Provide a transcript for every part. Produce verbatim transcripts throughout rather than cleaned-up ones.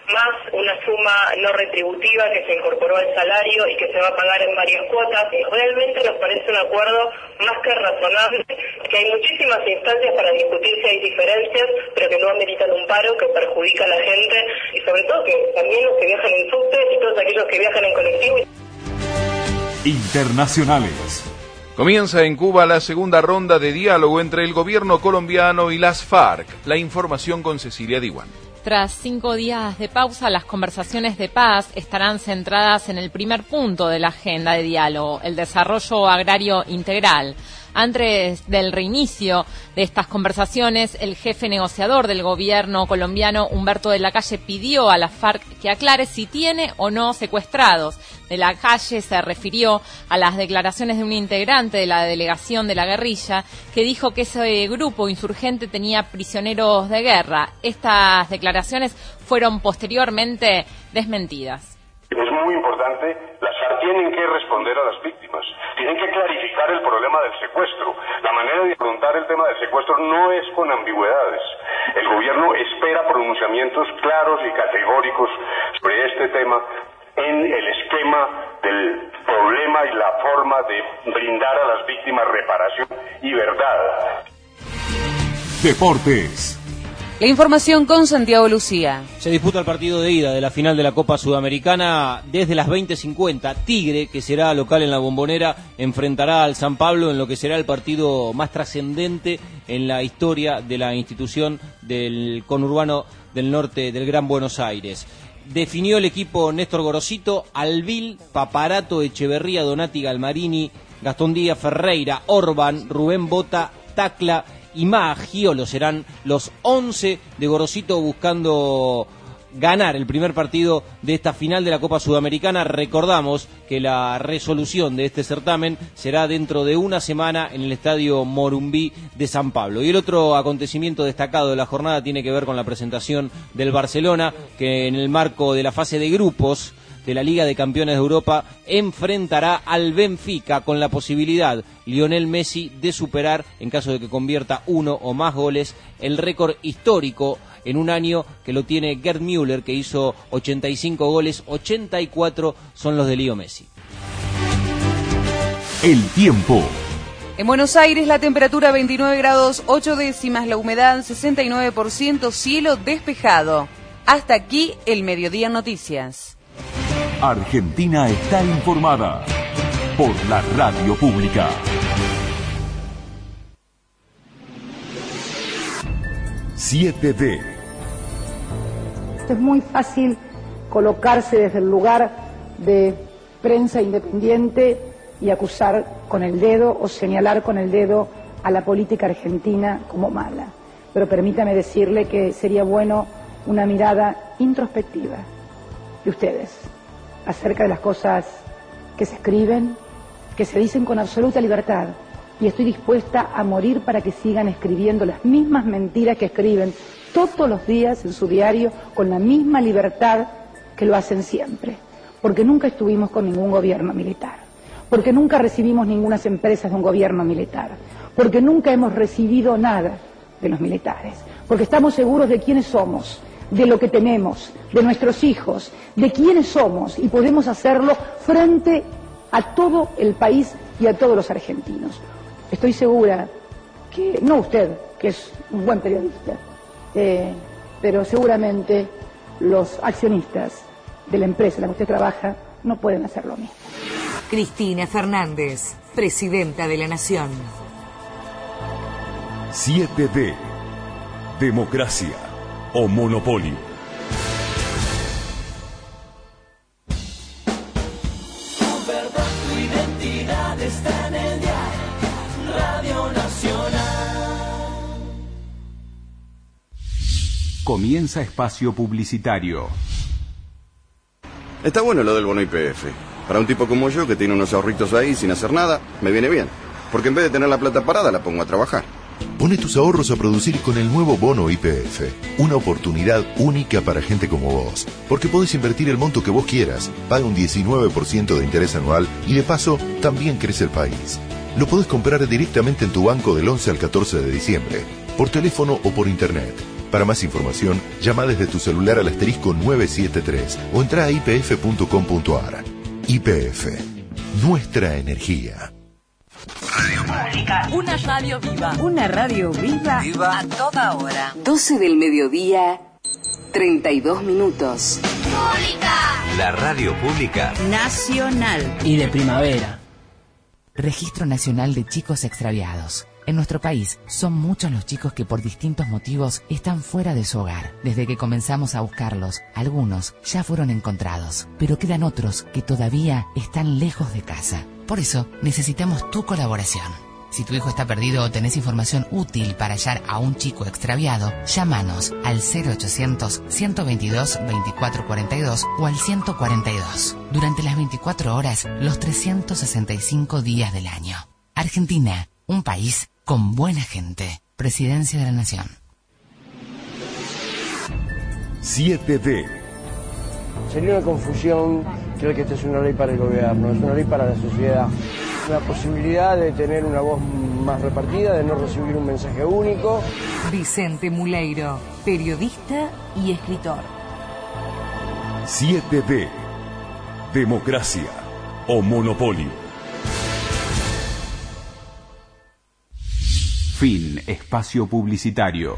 más una suma no retributiva que se incorporó al salario y que se va a pagar en varias cuotas. Realmente nos parece un acuerdo más que razonable, que hay muchísimas instancias para discutir si hay diferencias, pero que no ameritan un paro que perjudica a la gente y sobre todo que también los que viajan en subte y todos aquellos que viajan en colectivo. Internacionales. Comienza en Cuba la segunda ronda de diálogo entre el gobierno colombiano y las FARC. La información con Cecilia Diwan. Tras cinco días de pausa, las conversaciones de paz estarán centradas en el primer punto de la agenda de diálogo, el desarrollo agrario integral. Antes del reinicio de estas conversaciones, el jefe negociador del gobierno colombiano, Humberto de la Calle, pidió a la FARC que aclare si tiene o no secuestrados. De la Calle se refirió a las declaraciones de un integrante de la delegación de la guerrilla que dijo que ese grupo insurgente tenía prisioneros de guerra. Estas declaraciones fueron posteriormente desmentidas. Es muy importante, las FARC tienen que responder a las víctimas, tienen que clarificar el problema del secuestro. La manera de afrontar el tema del secuestro no es con ambigüedades. El gobierno espera pronunciamientos claros y categóricos sobre este tema en el esquema del problema y la forma de brindar a las víctimas reparación y verdad. Deportes. La información con Santiago Lucía. Se disputa el partido de ida de la final de la Copa Sudamericana desde las veinte cincuenta. Tigre, que será local en la Bombonera, enfrentará al San Pablo en lo que será el partido más trascendente en la historia de la institución del conurbano del norte del Gran Buenos Aires. Definió el equipo Néstor Gorosito, Alvil, Paparato, Echeverría, Donati, Galmarini, Gastón Díaz, Ferreira, Orban, Rubén Bota, Tacla y Maggiolo. Serán los once de Gorosito buscando ganar el primer partido de esta final de la Copa Sudamericana. Recordamos que la resolución de este certamen será dentro de una semana en el Estadio Morumbí de San Pablo. Y el otro acontecimiento destacado de la jornada tiene que ver con la presentación del Barcelona, que en el marco de la fase de grupos de la Liga de Campeones de Europa enfrentará al Benfica, con la posibilidad Lionel Messi de superar, en caso de que convierta uno o más goles, el récord histórico en un año que lo tiene Gerd Müller, que hizo ochenta y cinco goles, ochenta y cuatro son los de Leo Messi. El tiempo. En Buenos Aires la temperatura veintinueve grados ocho décimas, la humedad sesenta y nueve por ciento, cielo despejado. Hasta aquí el Mediodía en Noticias. Argentina está informada por la radio pública. siete D. Es muy fácil colocarse desde el lugar de prensa independiente y acusar con el dedo o señalar con el dedo a la política argentina como mala. Pero permítame decirle que sería bueno una mirada introspectiva de ustedes acerca de las cosas que se escriben, que se dicen con absoluta libertad, y estoy dispuesta a morir para que sigan escribiendo las mismas mentiras que escriben todos los días en su diario con la misma libertad que lo hacen siempre, porque nunca estuvimos con ningún gobierno militar, porque nunca recibimos ninguna empresas de un gobierno militar, porque nunca hemos recibido nada de los militares, porque estamos seguros de quiénes somos, de lo que tenemos, de nuestros hijos, de quiénes somos, y podemos hacerlo frente a todo el país y a todos los argentinos. Estoy segura que, no usted, que es un buen periodista, eh, pero seguramente los accionistas de la empresa en la que usted trabaja no pueden hacer lo mismo. Cristina Fernández, Presidenta de la Nación. siete D. Democracia o monopolio. Tu verdad, tu identidad está en el diario Radio Nacional. Comienza espacio publicitario. Está bueno lo del bono Y P F. Para un tipo como yo que tiene unos ahorritos ahí sin hacer nada, me viene bien. Porque en vez de tener la plata parada, la pongo a trabajar. Pone tus ahorros a producir con el nuevo bono Y P F. Una oportunidad única para gente como vos. Porque podés invertir el monto que vos quieras, paga un diecinueve por ciento de interés anual y de paso también crece el país. Lo podés comprar directamente en tu banco del once al catorce de diciembre, por teléfono o por internet. Para más información, llama desde tu celular al asterisco nueve siete tres o entra a i p f punto com punto a r. Y P F, nuestra energía. Radio Pública. Una radio viva. Una radio viva, Viva. a toda hora. doce del mediodía, treinta y dos minutos. Pública. La radio pública Nacional. Y de primavera. Registro Nacional de Chicos Extraviados. En nuestro país son muchos los chicos que por distintos motivos están fuera de su hogar. Desde que comenzamos a buscarlos, algunos ya fueron encontrados, pero quedan otros que todavía están lejos de casa. Por eso necesitamos tu colaboración. Si tu hijo está perdido o tenés información útil para hallar a un chico extraviado, llámanos al cero ochocientos, ciento veintidós, veinticuatro cuarenta y dos o al ciento cuarenta y dos. Durante las veinticuatro horas, los trescientos sesenta y cinco días del año. Argentina, un país con buena gente. Presidencia de la Nación. siete D. Sería una confusión creer que esta es una ley para el gobierno, es una ley para la sociedad. La posibilidad de tener una voz más repartida, de no recibir un mensaje único. Vicente Muleiro, periodista y escritor. siete D. Democracia o monopolio. Fin espacio publicitario.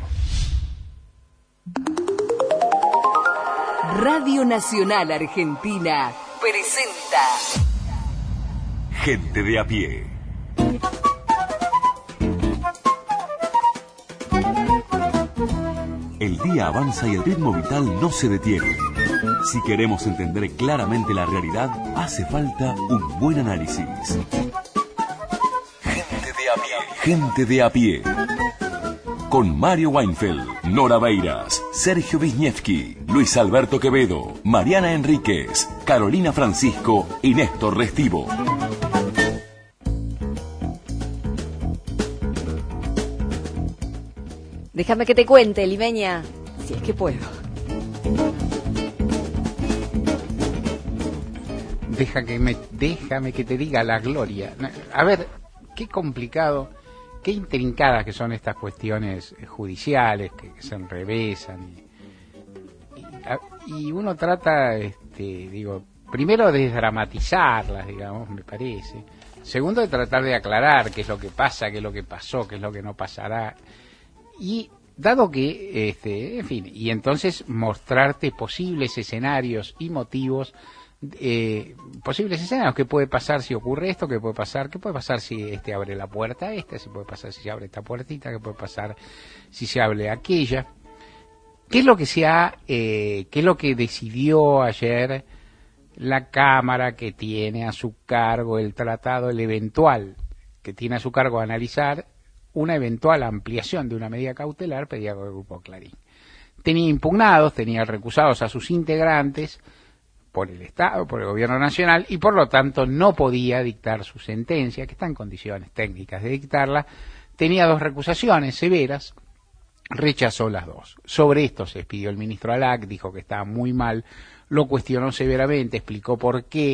Radio Nacional Argentina presenta Gente de a pie. El día avanza y el ritmo vital no se detiene. Si queremos entender claramente la realidad, hace falta un buen análisis. Gente de a pie. Gente de a pie. Con Mario Weinfeld, Nora Beiras, Sergio Wisniewski, Luis Alberto Quevedo, Mariana Enríquez, Carolina Francisco y Néstor Restivo. Déjame que te cuente, limeña, si es que puedo. Deja que me, déjame que te diga la gloria. A ver, qué complicado, qué intrincadas que son estas cuestiones judiciales que, que se enrevesan. Y, y, y uno trata, este, digo, primero de desdramatizarlas, digamos, me parece. Segundo, de tratar de aclarar qué es lo que pasa, qué es lo que pasó, qué es lo que no pasará. Y dado que, este, en fin, y entonces mostrarte posibles escenarios y motivos, eh, posibles escenarios, qué puede pasar si ocurre esto, qué puede pasar, qué puede pasar si este abre la puerta a esta, qué puede pasar si se abre esta puertita, qué puede pasar si se abre aquella. ¿Qué es lo que se ha, eh, qué es lo que decidió ayer la Cámara que tiene a su cargo el tratado, el eventual, que tiene a su cargo analizar una eventual ampliación de una medida cautelar pedida por el Grupo Clarín? Tenía impugnados, tenía recusados a sus integrantes por el Estado, por el Gobierno Nacional, y por lo tanto no podía dictar su sentencia, que está en condiciones técnicas de dictarla. Tenía dos recusaciones severas, rechazó las dos. Sobre esto se despidió el ministro Alac, dijo que estaba muy mal, lo cuestionó severamente, explicó por qué,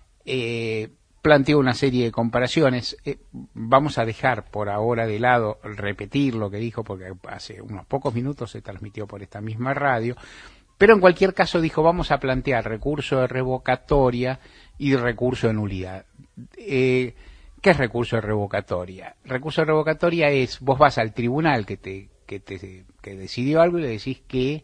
eh, planteó una serie de comparaciones. Eh, vamos a dejar por ahora de lado repetir lo que dijo, porque hace unos pocos minutos se transmitió por esta misma radio, pero en cualquier caso dijo, vamos a plantear recurso de revocatoria y recurso de nulidad. Eh, ¿Qué es recurso de revocatoria? Recurso de revocatoria es, vos vas al tribunal que te, que te que decidió algo y le decís que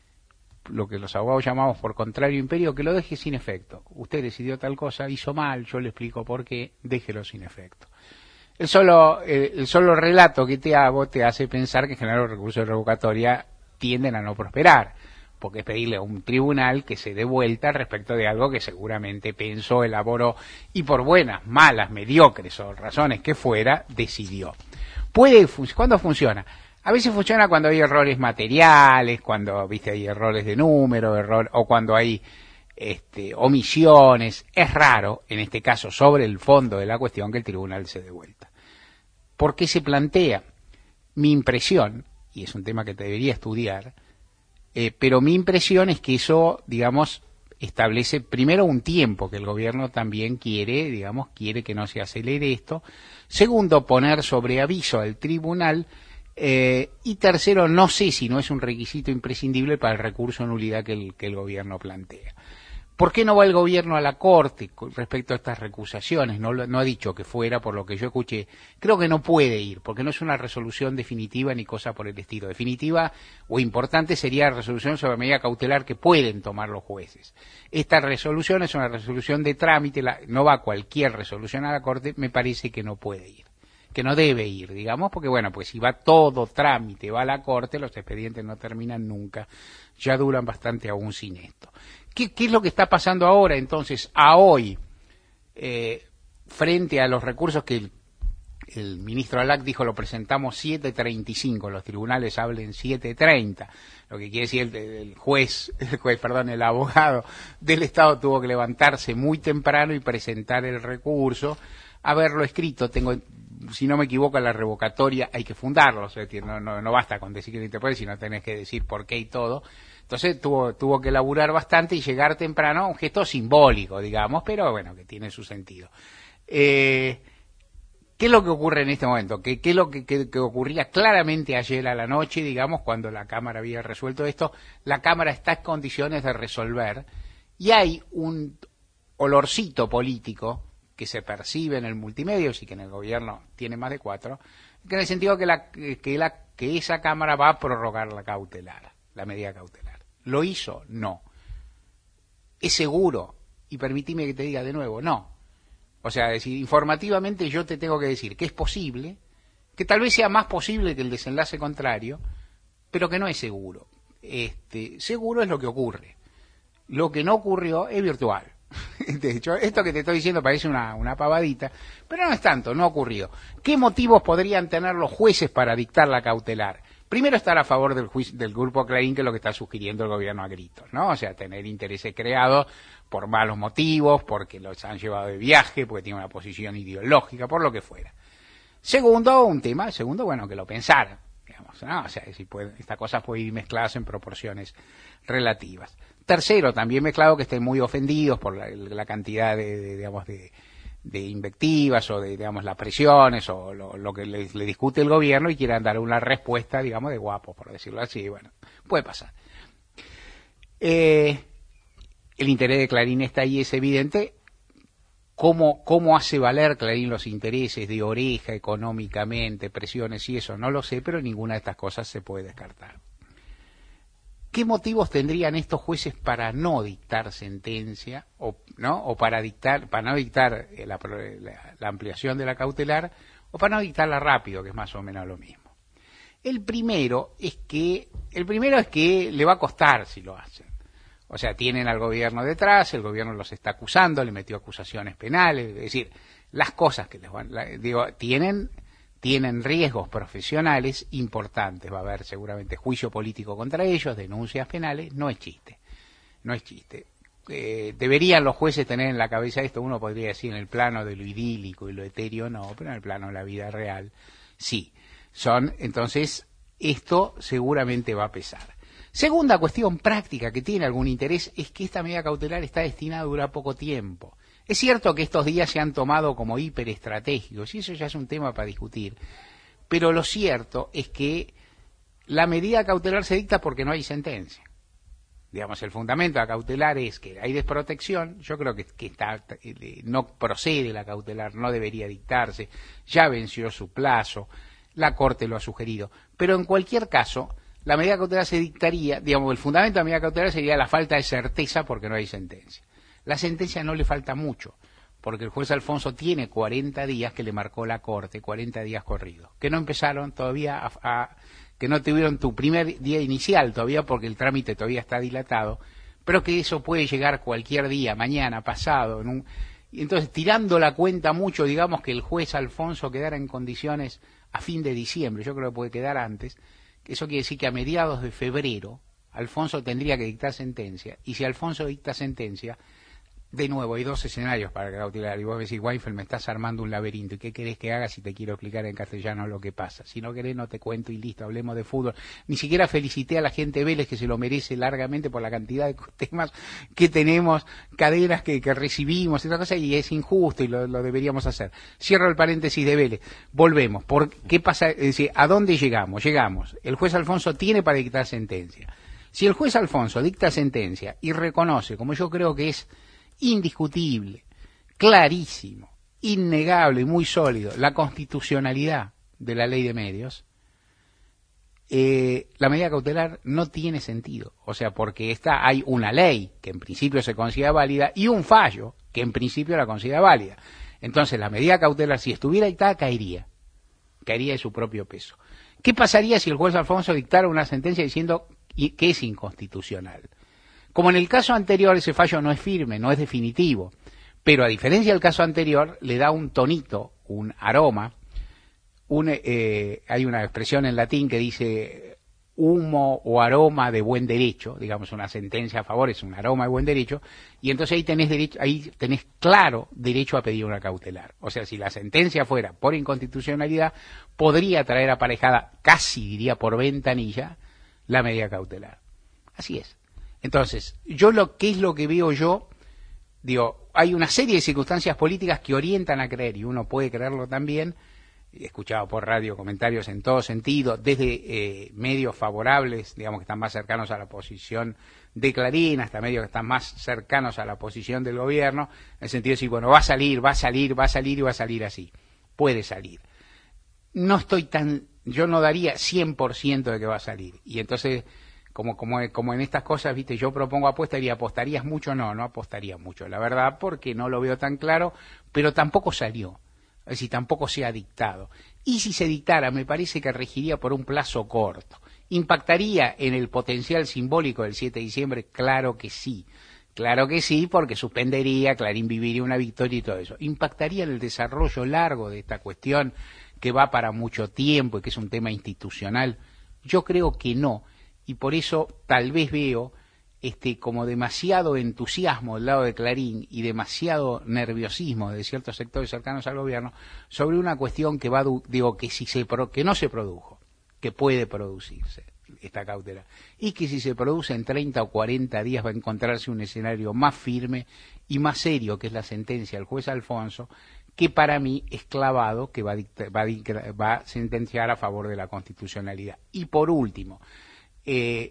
lo que los abogados llamamos por contrario imperio, que lo deje sin efecto. Usted decidió tal cosa, hizo mal, yo le explico por qué, déjelo sin efecto. El solo, el, el solo relato que te hago te hace pensar que en general los recursos de revocatoria tienden a no prosperar, porque es pedirle a un tribunal que se dé vuelta respecto de algo que seguramente pensó, elaboró y por buenas, malas, mediocres o razones que fuera, decidió. Puede, ¿cuándo funciona? A veces funciona cuando hay errores materiales, cuando, viste, hay errores de número, error, o cuando hay este, omisiones. Es raro, en este caso, sobre el fondo de la cuestión, que el tribunal se dé vuelta. ¿Por qué se plantea? Mi impresión, y es un tema que te debería estudiar, eh, pero mi impresión es que eso, digamos, establece primero un tiempo que el gobierno también quiere, digamos, quiere que no se acelere esto. Segundo, poner sobre aviso al tribunal Eh, y tercero, no sé si no es un requisito imprescindible para el recurso de nulidad que el, que el gobierno plantea. ¿Por qué no va el gobierno a la Corte con respecto a estas recusaciones? No, no ha dicho que fuera, por lo que yo escuché. Creo que no puede ir, porque no es una resolución definitiva ni cosa por el estilo. Definitiva o importante sería la resolución sobre medida cautelar que pueden tomar los jueces. Esta resolución es una resolución de trámite, la, no va cualquier resolución a la Corte, me parece que no puede ir. Que no debe ir, digamos, porque bueno, pues si va todo trámite, va a la Corte, los expedientes no terminan nunca, ya duran bastante aún sin esto. ¿Qué, qué es lo que está pasando ahora, entonces, a hoy, eh, frente a los recursos que el, el ministro Alac dijo, lo presentamos siete treinta y cinco, los tribunales hablen siete treinta, lo que quiere decir el, el juez, el juez, perdón, el abogado del Estado tuvo que levantarse muy temprano y presentar el recurso, haberlo escrito, tengo... si no me equivoco, la revocatoria hay que fundarlo, o sea, no, no, no basta con decir que no interpuede, sino tenés que decir por qué y todo. Entonces tuvo, tuvo que laburar bastante y llegar temprano, un gesto simbólico, digamos, pero bueno, que tiene su sentido. Eh, ¿Qué es lo que ocurre en este momento? ¿Qué, qué es lo que, que, que ocurría claramente ayer a la noche, digamos, cuando la Cámara había resuelto esto? La Cámara está en condiciones de resolver y hay un olorcito político que se percibe en el multimedia, y que en el gobierno tiene más de cuatro, que en el sentido que, la, que, la, que esa Cámara va a prorrogar la cautelar, la medida cautelar. ¿Lo hizo? No. ¿Es seguro? Y permitime que te diga de nuevo, no. O sea, decir, informativamente yo te tengo que decir que es posible, que tal vez sea más posible que el desenlace contrario, pero que no es seguro. Este, seguro es lo que ocurre. Lo que no ocurrió es virtual. De hecho, esto que te estoy diciendo parece una, una pavadita, pero no es tanto, no ha ocurrido. ¿Qué motivos podrían tener los jueces para dictar la cautelar? Primero, estar a favor del, juicio, del grupo Clarín, que es lo que está sugiriendo el gobierno a gritos, ¿no? O sea, tener intereses creados por malos motivos, porque los han llevado de viaje, porque tienen una posición ideológica, por lo que fuera. Segundo, un tema, segundo, bueno, que lo pensaran, digamos, ¿no? O sea, si puede, esta cosa puede ir mezcladas en proporciones relativas. Tercero, también mezclado que estén muy ofendidos por la, la cantidad de, de digamos, de, de invectivas o de, digamos, las presiones o lo, lo que le, le discute el gobierno y quieran dar una respuesta, digamos, de guapos, por decirlo así. Bueno, puede pasar. Eh, el interés de Clarín está ahí, es evidente. ¿Cómo, cómo hace valer Clarín los intereses de Oreja económicamente, presiones y eso? No lo sé, pero ninguna de estas cosas se puede descartar. ¿Qué motivos tendrían estos jueces para no dictar sentencia o no o para dictar para no dictar la, la, la ampliación de la cautelar o para no dictarla rápido, que es más o menos lo mismo? El primero es que el primero es que le va a costar si lo hacen. O sea, tienen al gobierno detrás, el gobierno los está acusando, le metió acusaciones penales, es decir, las cosas que les van, la, digo, tienen tienen riesgos profesionales importantes, va a haber seguramente juicio político contra ellos, denuncias penales, no es chiste, no es chiste. Eh, deberían los jueces tener en la cabeza esto, uno podría decir en el plano de lo idílico y lo etéreo no, pero en el plano de la vida real sí. Son, entonces, esto seguramente va a pesar. Segunda cuestión práctica que tiene algún interés es que esta medida cautelar está destinada a durar poco tiempo. Es cierto que estos días se han tomado como hiperestratégicos, y eso ya es un tema para discutir, pero lo cierto es que la medida cautelar se dicta porque no hay sentencia. Digamos, el fundamento de la cautelar es que hay desprotección, yo creo que, que está, no procede la cautelar, no debería dictarse, ya venció su plazo, la Corte lo ha sugerido, pero en cualquier caso, la medida cautelar se dictaría, digamos, el fundamento de la medida cautelar sería la falta de certeza porque no hay sentencia. La sentencia no le falta mucho, porque el juez Alfonso tiene cuarenta días que le marcó la Corte, cuarenta días corridos, que no empezaron todavía a, a que no tuvieron tu primer día inicial todavía porque el trámite todavía está dilatado, pero que eso puede llegar cualquier día, mañana, pasado, en un, y entonces tirando la cuenta mucho, digamos que el juez Alfonso quedara en condiciones a fin de diciembre, yo creo que puede quedar antes, eso quiere decir que a mediados de febrero Alfonso tendría que dictar sentencia, y si Alfonso dicta sentencia, De nuevo, hay dos escenarios para cautelar. Y vos decís, Weinfeld, me estás armando un laberinto. ¿Y qué querés que haga si te quiero explicar en castellano lo que pasa? Si no querés, no te cuento y listo, hablemos de fútbol. Ni siquiera felicité a la gente de Vélez, que se lo merece largamente por la cantidad de temas que tenemos, cadenas que, que recibimos, y otra cosa, y es injusto y lo, lo deberíamos hacer. Cierro el paréntesis de Vélez. Volvemos. ¿Por qué pasa? Es decir, ¿a dónde llegamos? Llegamos. El juez Alfonso tiene para dictar sentencia. Si el juez Alfonso dicta sentencia y reconoce, como yo creo que es indiscutible, clarísimo, innegable y muy sólido, la constitucionalidad de la ley de medios, eh, la medida cautelar no tiene sentido. O sea, porque está, hay una ley que en principio se considera válida y un fallo que en principio la considera válida. Entonces, la medida cautelar, si estuviera dictada, caería. Caería de su propio peso. ¿Qué pasaría si el juez Alfonso dictara una sentencia diciendo que es inconstitucional? Como en el caso anterior, ese fallo no es firme, no es definitivo, pero a diferencia del caso anterior, le da un tonito, un aroma. Un, eh, hay una expresión en latín que dice humo o aroma de buen derecho, digamos, una sentencia a favor es un aroma de buen derecho, y entonces ahí tenés derecho, ahí tenés claro derecho a pedir una cautelar. O sea, si la sentencia fuera por inconstitucionalidad, podría traer aparejada, casi diría por ventanilla, la medida cautelar. Así es. Entonces, yo lo ¿qué es lo que veo yo? Digo, hay una serie de circunstancias políticas que orientan a creer, y uno puede creerlo también. He escuchado por radio comentarios en todo sentido, desde eh, medios favorables, digamos que están más cercanos a la posición de Clarín, hasta medios que están más cercanos a la posición del gobierno, en el sentido de decir, bueno, va a salir, va a salir, va a salir y va a salir así. Puede salir. No estoy tan, yo no daría cien por ciento de que va a salir. Y entonces, como, como, como en estas cosas, viste, yo propongo apuesta y ¿apostarías mucho? No, no apostaría mucho, la verdad, porque no lo veo tan claro, pero tampoco salió. Es decir, tampoco se ha dictado. Y si se dictara, me parece que regiría por un plazo corto. ¿Impactaría en el potencial simbólico del siete de diciembre? Claro que sí. Claro que sí, porque suspendería, Clarín viviría una victoria y todo eso. ¿Impactaría en el desarrollo largo de esta cuestión que va para mucho tiempo y que es un tema institucional? Yo creo que no. Y por eso tal vez veo este como demasiado entusiasmo del lado de Clarín y demasiado nerviosismo de ciertos sectores cercanos al gobierno sobre una cuestión que va, digo, que si se que no se produjo, que puede producirse esta cautela, y que si se produce en treinta o cuarenta días va a encontrarse un escenario más firme y más serio, que es la sentencia del juez Alfonso, que para mí es clavado, que va a, dictar, va, a, va a sentenciar a favor de la constitucionalidad. Y por último, eh,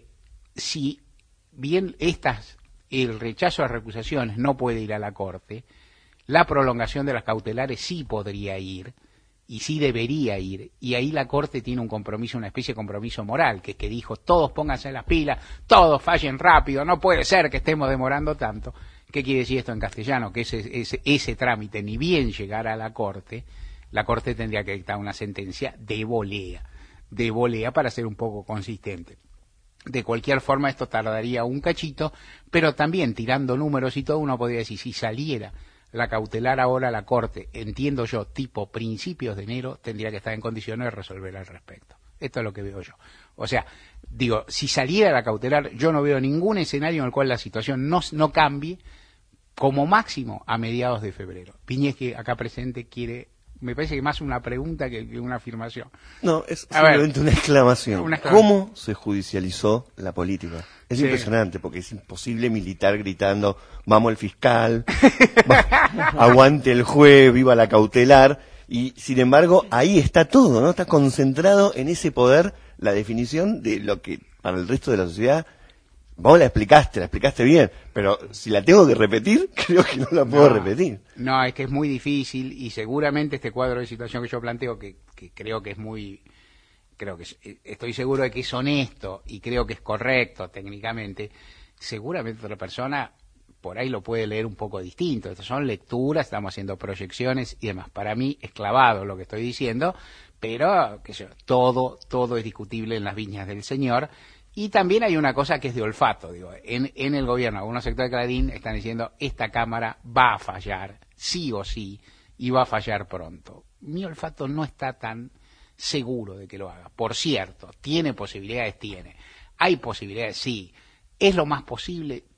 si bien estas, el rechazo a recusaciones no puede ir a la Corte, la prolongación de las cautelares sí podría ir, y sí debería ir, y ahí la Corte tiene un compromiso, una especie de compromiso moral, que, que dijo, todos pónganse las pilas, todos fallen rápido, no puede ser que estemos demorando tanto. ¿Qué quiere decir esto en castellano? Que ese, ese, ese trámite, ni bien llegara a la Corte, la Corte tendría que dictar una sentencia de volea, de volea para ser un poco consistente. De cualquier forma, esto tardaría un cachito, pero también tirando números y todo, uno podría decir, si saliera la cautelar ahora a la Corte, entiendo yo, tipo principios de enero, tendría que estar en condiciones de resolver al respecto. Esto es lo que veo yo. O sea, digo, si saliera la cautelar, yo no veo ningún escenario en el cual la situación no, no cambie, como máximo a mediados de febrero. Piñez, que acá presente, quiere... Me parece que más una pregunta que una afirmación. No, es A simplemente ver, una, exclamación. una exclamación. ¿Cómo se judicializó la política? Es Sí. impresionante, porque es imposible militar gritando, vamos el fiscal, va, aguante el juez, viva la cautelar, y sin embargo ahí está todo, ¿no? Está concentrado en ese poder la definición de lo que para el resto de la sociedad. Vos la explicaste, la explicaste bien, pero si la tengo que repetir, creo que no la puedo No, repetir. No, es que es muy difícil y seguramente este cuadro de situación que yo planteo, que, que creo que es muy, creo que es, estoy seguro de que es honesto y creo que es correcto técnicamente, seguramente otra persona por ahí lo puede leer un poco distinto. Estas son lecturas, estamos haciendo proyecciones y demás. Para mí es clavado lo que estoy diciendo, pero qué sé yo, todo, todo es discutible en las viñas del Señor. Y también hay una cosa que es de olfato, digo, en, en el gobierno, algunos sectores de Clarín están diciendo, esta Cámara va a fallar, sí o sí, y va a fallar pronto. Mi olfato no está tan seguro de que lo haga. Por cierto, ¿tiene posibilidades? Tiene. ¿Hay posibilidades? Sí. ¿Es lo más posible?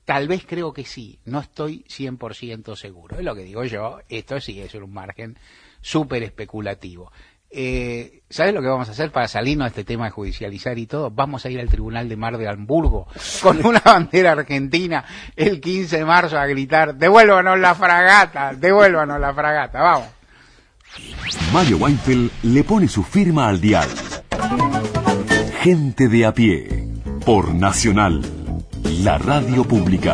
tal vez creo que sí, no estoy cien por ciento seguro. Es lo que digo yo, esto sí es un margen súper especulativo. Eh, ¿Sabes lo que vamos a hacer para salirnos de este tema de judicializar y todo? Vamos a ir al Tribunal de Mar de Hamburgo con una bandera argentina el quince de marzo a gritar: devuélvanos la fragata, devuélvanos la fragata, vamos. Mario Weinfeld le pone su firma al dial. Gente de a pie, por Nacional, la radio pública.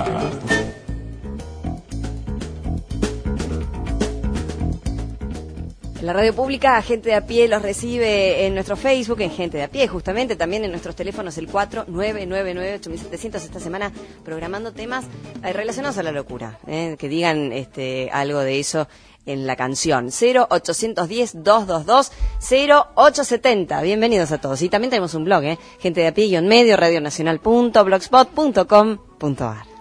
La radio pública, Gente de a Pie, los recibe en nuestro Facebook, en Gente de a Pie, justamente, también en nuestros teléfonos, el cuatro nueve nueve nueve ocho siete cero cero, esta semana programando temas eh, relacionados a la locura, eh, que digan este, algo de eso en la canción. cero ocho uno cero, dos dos dos, cero ocho siete cero. Bienvenidos a todos. Y también tenemos un blog, eh, gente de a pie guión medio, radionacional punto blogspot punto com punto a r.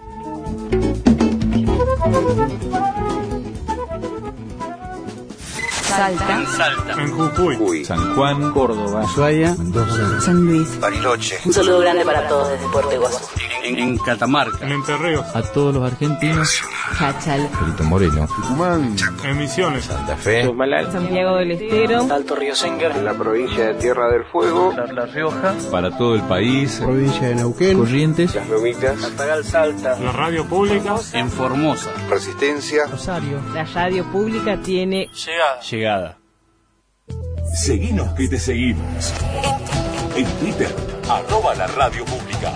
Salta, Salta, en Jujuy, San Juan, Córdoba, Ushuaia, Mendoza, San Luis, Bariloche. Un saludo grande para todos desde Puerto Iguazú. En, en Catamarca, en Entre Ríos, a todos los argentinos, Cachal, Perito Moreno, Tucumán, en Misiones, Santa Fe, Santiago del Estero, Alto Río Sengar, en la provincia de Tierra del Fuego, La, La Rioja, para todo el país, provincia de Neuquén, Corrientes, Las Lomitas, Atagal Salta, la radio pública en Formosa, Resistencia, Rosario. La radio pública tiene Llegada. Llegada. Seguinos que te seguimos. En Twitter, arroba la radio pública.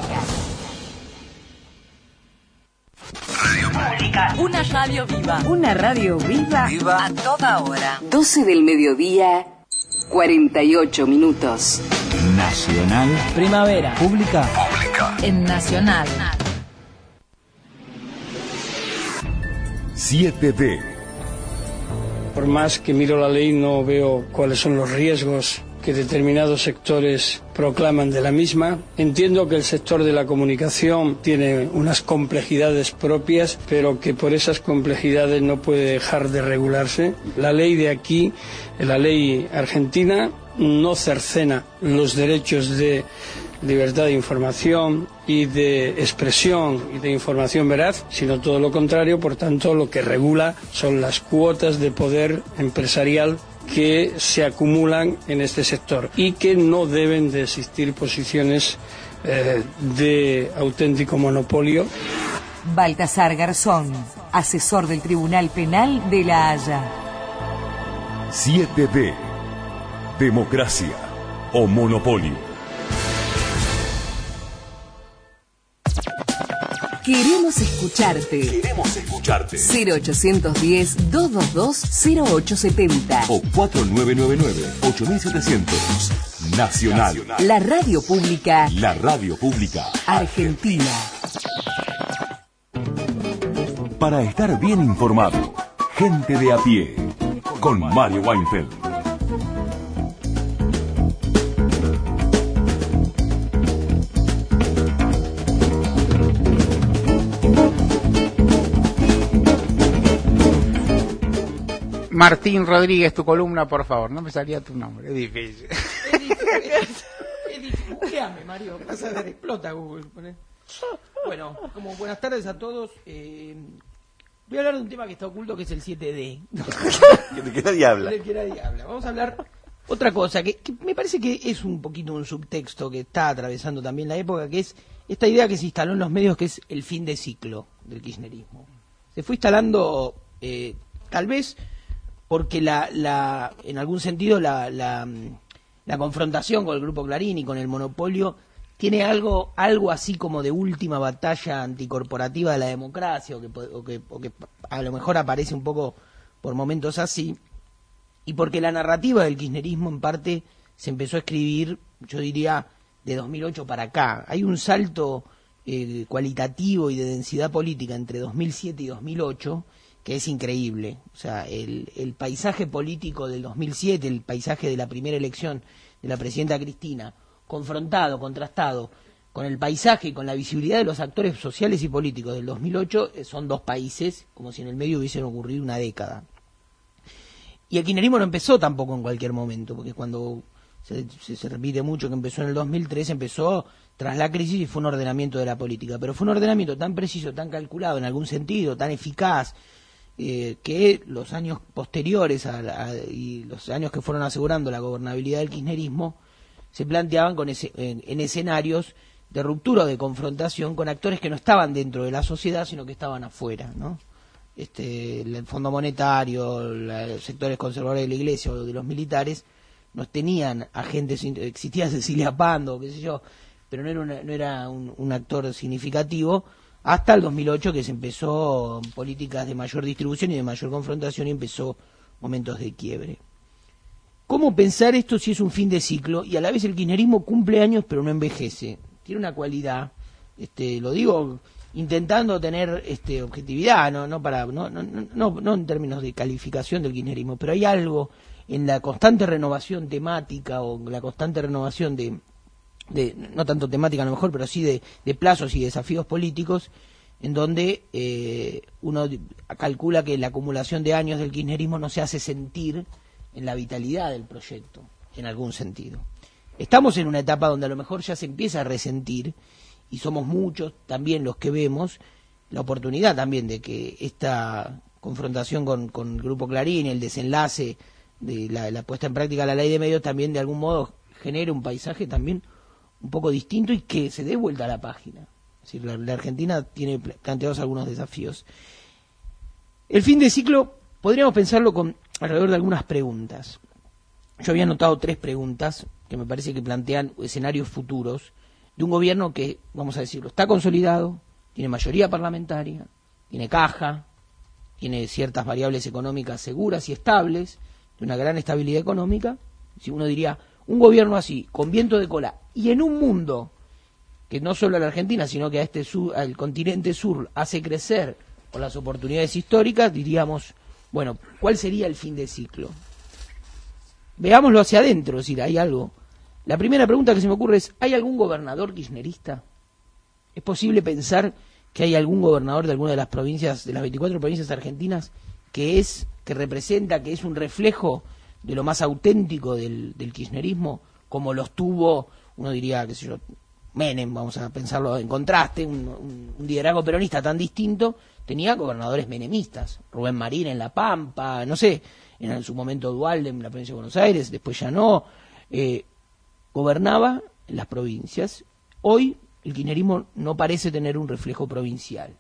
Radio Pública. Una radio viva. Una radio viva. Viva. A toda hora. doce del mediodía, cuarenta y ocho minutos. Nacional. Primavera. Pública. Pública. En Nacional. siete D. Por más que miro la ley, no veo cuáles son los riesgos que determinados sectores proclaman de la misma. Entiendo que el sector de la comunicación tiene unas complejidades propias, pero que por esas complejidades no puede dejar de regularse. La ley de aquí, la ley argentina, no cercena los derechos de libertad de información y de expresión y de información veraz, sino todo lo contrario. Por tanto, lo que regula son las cuotas de poder empresarial que se acumulan en este sector y que no deben de existir posiciones eh, de auténtico monopolio. Baltasar Garzón, asesor del Tribunal Penal de La Haya. siete D. Democracia o monopolio. Queremos escucharte. Queremos escucharte. cero ochocientos diez, doscientos veintidós, cero ocho setenta. O cuatro nueve nueve nueve, ocho siete cero cero. Nacional. La radio pública. La radio pública. Argentina. Para estar bien informado, Gente de a pie. Con Mario Weinfeld. Martín Rodríguez, tu columna, por favor. No me salía tu nombre, es difícil. Es difícil. Es difícil. Googleame, Mario. Vas a dar explota Google. Bueno, como buenas tardes a todos. Eh, voy a hablar de un tema que está oculto, que es el siete D. ¿De qué nadie habla? De que nadie habla. Vamos a hablar otra cosa, que, que me parece que es un poquito un subtexto que está atravesando también la época, que es esta idea que se instaló en los medios, que es el fin de ciclo del kirchnerismo. Se fue instalando, eh, tal vez... porque la, la, en algún sentido la, la, la confrontación con el Grupo Clarín y con el monopolio tiene algo algo así como de última batalla anticorporativa de la democracia, o que, o que, o que a lo mejor aparece un poco por momentos así, y porque la narrativa del kirchnerismo en parte se empezó a escribir, yo diría, de dos mil ocho para acá. Hay un salto eh, cualitativo y de densidad política entre dos mil siete y dos mil ocho que es increíble. O sea, el, el paisaje político del dos mil siete, el paisaje de la primera elección de la presidenta Cristina, confrontado, contrastado con el paisaje y con la visibilidad de los actores sociales y políticos del dos mil ocho, son dos países, como si en el medio hubiesen ocurrido una década. Y el kirchnerismo no empezó tampoco en cualquier momento, porque cuando se, se, se repite mucho que empezó en el dos mil tres, empezó tras la crisis y fue un ordenamiento de la política, pero fue un ordenamiento tan preciso, tan calculado en algún sentido, tan eficaz, eh, que los años posteriores a, a, y los años que fueron asegurando la gobernabilidad del kirchnerismo se planteaban con ese, en, en escenarios de ruptura o de confrontación con actores que no estaban dentro de la sociedad, sino que estaban afuera, ¿no? Este, el Fondo Monetario, la, los sectores conservadores de la Iglesia o de los militares no tenían agentes, existía Cecilia Pando, qué sé yo, pero no era, una, no era un, un actor significativo hasta el dos mil ocho, que se empezó políticas de mayor distribución y de mayor confrontación y empezó momentos de quiebre. ¿Cómo pensar esto si es un fin de ciclo y a la vez el kirchnerismo cumple años pero no envejece? Tiene una cualidad, este, lo digo intentando tener este, objetividad, no, no para, no, no, no, no en términos de calificación del kirchnerismo, pero hay algo en la constante renovación temática o la constante renovación de, de no tanto temática a lo mejor, pero sí de, de plazos y desafíos políticos, en donde eh, uno calcula que la acumulación de años del kirchnerismo no se hace sentir en la vitalidad del proyecto, en algún sentido. Estamos en una etapa donde a lo mejor ya se empieza a resentir, y somos muchos también los que vemos la oportunidad también de que esta confrontación con, con el Grupo Clarín, el desenlace de la, la puesta en práctica de la ley de medios, también de algún modo genere un paisaje también un poco distinto y que se dé vuelta a la página. Es decir, la, la Argentina tiene planteados algunos desafíos. El fin de ciclo podríamos pensarlo con alrededor de algunas preguntas. Yo había anotado tres preguntas que me parece que plantean escenarios futuros de un gobierno que, vamos a decirlo, está consolidado, tiene mayoría parlamentaria, tiene caja, tiene ciertas variables económicas seguras y estables, de una gran estabilidad económica. Si uno diría, un gobierno así, con viento de cola, y en un mundo que no solo a la Argentina, sino que a este sur, al continente sur hace crecer por las oportunidades históricas, diríamos, bueno, ¿cuál sería el fin de ciclo? Veámoslo hacia adentro, es decir, hay algo. La primera pregunta que se me ocurre es, ¿hay algún gobernador kirchnerista? ¿Es posible pensar que hay algún gobernador de alguna de las provincias, de las veinticuatro provincias argentinas, que es, que representa, que es un reflejo de lo más auténtico del, del kirchnerismo, como los tuvo, uno diría, qué sé yo, Menem, vamos a pensarlo en contraste, un, un, un liderazgo peronista tan distinto, tenía gobernadores menemistas, Rubén Marín en La Pampa, no sé, en, en su momento Duhalde en la provincia de Buenos Aires, después ya no, eh, gobernaba en las provincias. Hoy el kirchnerismo no parece tener un reflejo provincial.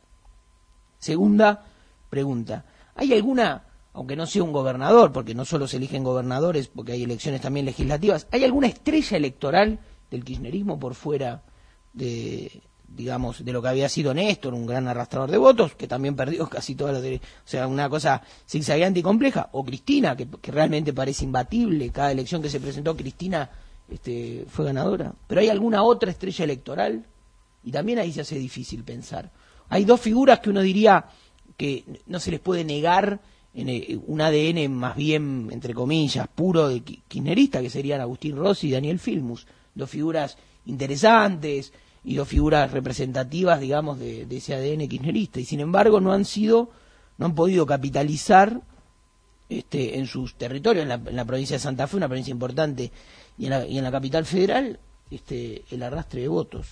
Segunda pregunta, ¿hay alguna, aunque no sea un gobernador, porque no solo se eligen gobernadores, porque hay elecciones también legislativas, ¿hay alguna estrella electoral del kirchnerismo por fuera de, digamos, de lo que había sido Néstor, un gran arrastrador de votos, que también perdió casi todas las, o sea, una cosa zigzagueante y compleja, o Cristina, que, que realmente parece imbatible, cada elección que se presentó Cristina este, fue ganadora? Pero ¿hay alguna otra estrella electoral? Y también ahí se hace difícil pensar. Hay dos figuras que uno diría que no se les puede negar en un A D N más bien, entre comillas, puro de kirchnerista, que serían Agustín Rossi y Daniel Filmus, dos figuras interesantes y dos figuras representativas, digamos, de, de ese A D N kirchnerista, y sin embargo no han sido, no han podido capitalizar este, en sus territorios, en la, en la provincia de Santa Fe, una provincia importante, y en la, y en la capital federal, este, el arrastre de votos.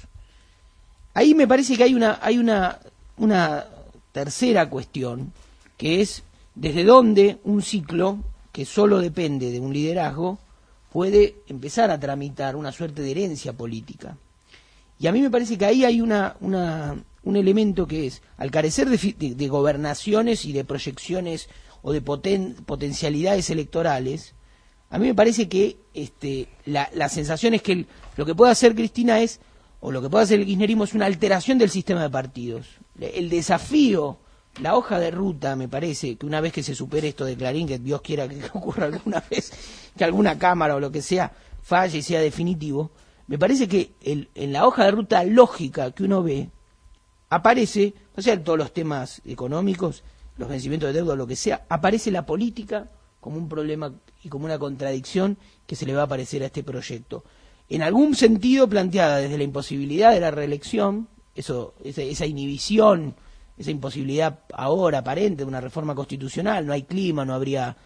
Ahí me parece que hay una, hay una, una tercera cuestión, que es desde dónde un ciclo que solo depende de un liderazgo puede empezar a tramitar una suerte de herencia política. Y a mí me parece que ahí hay una, una, un elemento que es, al carecer de, de, de gobernaciones y de proyecciones o de poten, potencialidades electorales, a mí me parece que este, la, la sensación es que el, lo que puede hacer Cristina es, o lo que puede hacer el kirchnerismo es una alteración del sistema de partidos. El desafío, la hoja de ruta, me parece, que una vez que se supere esto de Clarín, que Dios quiera que ocurra alguna vez, que alguna cámara o lo que sea falle y sea definitivo, me parece que el, en la hoja de ruta lógica que uno ve, aparece, no sea todos los temas económicos, los vencimientos de deuda o lo que sea, aparece la política como un problema y como una contradicción que se le va a aparecer a este proyecto. En algún sentido planteada desde la imposibilidad de la reelección, eso, esa, esa inhibición, esa imposibilidad ahora aparente de una reforma constitucional, no hay clima, no habría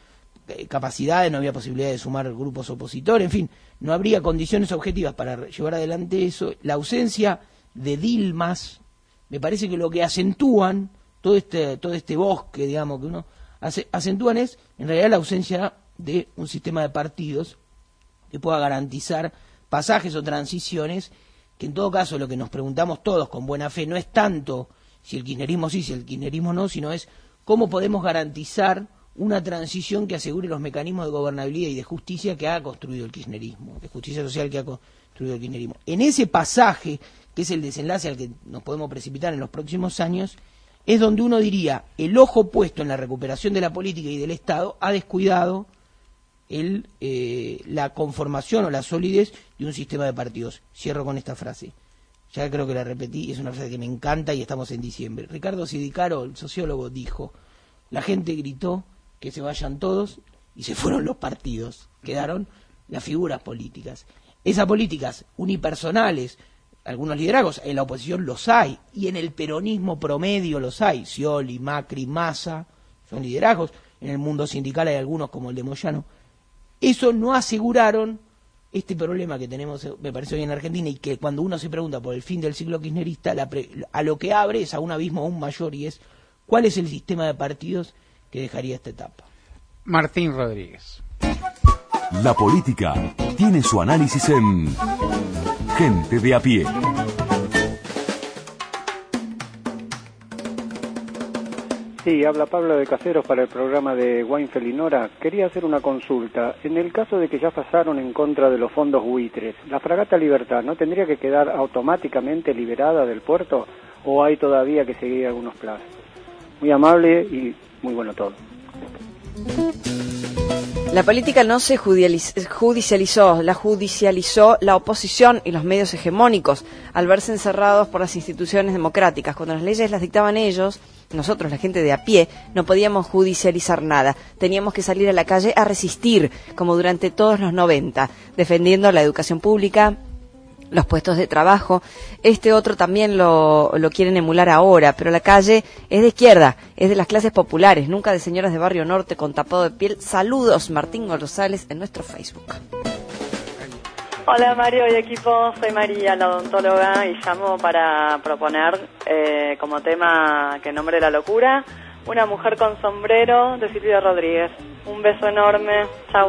eh, capacidades, no había posibilidad de sumar grupos opositores, en fin, no habría condiciones objetivas para llevar adelante eso. La ausencia de Dilmas, me parece que lo que acentúan todo este todo este bosque, digamos, que uno hace, acentúan es en realidad la ausencia de un sistema de partidos que pueda garantizar pasajes o transiciones, que en todo caso lo que nos preguntamos todos con buena fe no es tanto si el kirchnerismo sí, si el kirchnerismo no, sino es cómo podemos garantizar una transición que asegure los mecanismos de gobernabilidad y de justicia que ha construido el kirchnerismo, de justicia social que ha construido el kirchnerismo. En ese pasaje, que es el desenlace al que nos podemos precipitar en los próximos años, es donde uno diría, el ojo puesto en la recuperación de la política y del Estado ha descuidado el, eh, la conformación o la solidez de un sistema de partidos. Cierro con esta frase. Ya creo que la repetí, es una frase que me encanta y estamos en diciembre. Ricardo Sidicaro, el sociólogo, dijo, la gente gritó que se vayan todos y se fueron los partidos. Quedaron las figuras políticas. Esas políticas unipersonales, algunos liderazgos, en la oposición los hay, y en el peronismo promedio los hay. Scioli, Macri, Massa, son liderazgos. En el mundo sindical hay algunos como el de Moyano. Eso no aseguraron este problema que tenemos, me parece, hoy en Argentina, y que cuando uno se pregunta por el fin del ciclo kirchnerista, la pre, a lo que abre es a un abismo aún mayor, y es ¿cuál es el sistema de partidos que dejaría esta etapa? Martín Rodríguez. La política tiene su análisis en Gente de a pie. Sí, habla Pablo de Caseros para el programa de Weinfeld y Nora. Quería hacer una consulta. En el caso de que ya pasaron en contra de los fondos buitres, ¿la fragata Libertad no tendría que quedar automáticamente liberada del puerto o hay todavía que seguir algunos plazos? Muy amable y muy bueno todo. La política no se judicializó, la judicializó la oposición y los medios hegemónicos al verse encerrados por las instituciones democráticas. Cuando las leyes las dictaban ellos, nosotros, la gente de a pie, no podíamos judicializar nada. Teníamos que salir a la calle a resistir, como durante todos los noventa, defendiendo la educación pública, los puestos de trabajo. Este otro también lo, lo quieren emular ahora, pero la calle es de izquierda, es de las clases populares, nunca de señoras de Barrio Norte con tapado de piel. Saludos, Martín González, en nuestro Facebook. Hola Mario y equipo, soy María, la odontóloga, y llamo para proponer eh, como tema que nombre la locura, Una mujer con sombrero, de Silvia Rodríguez. Un beso enorme, chau.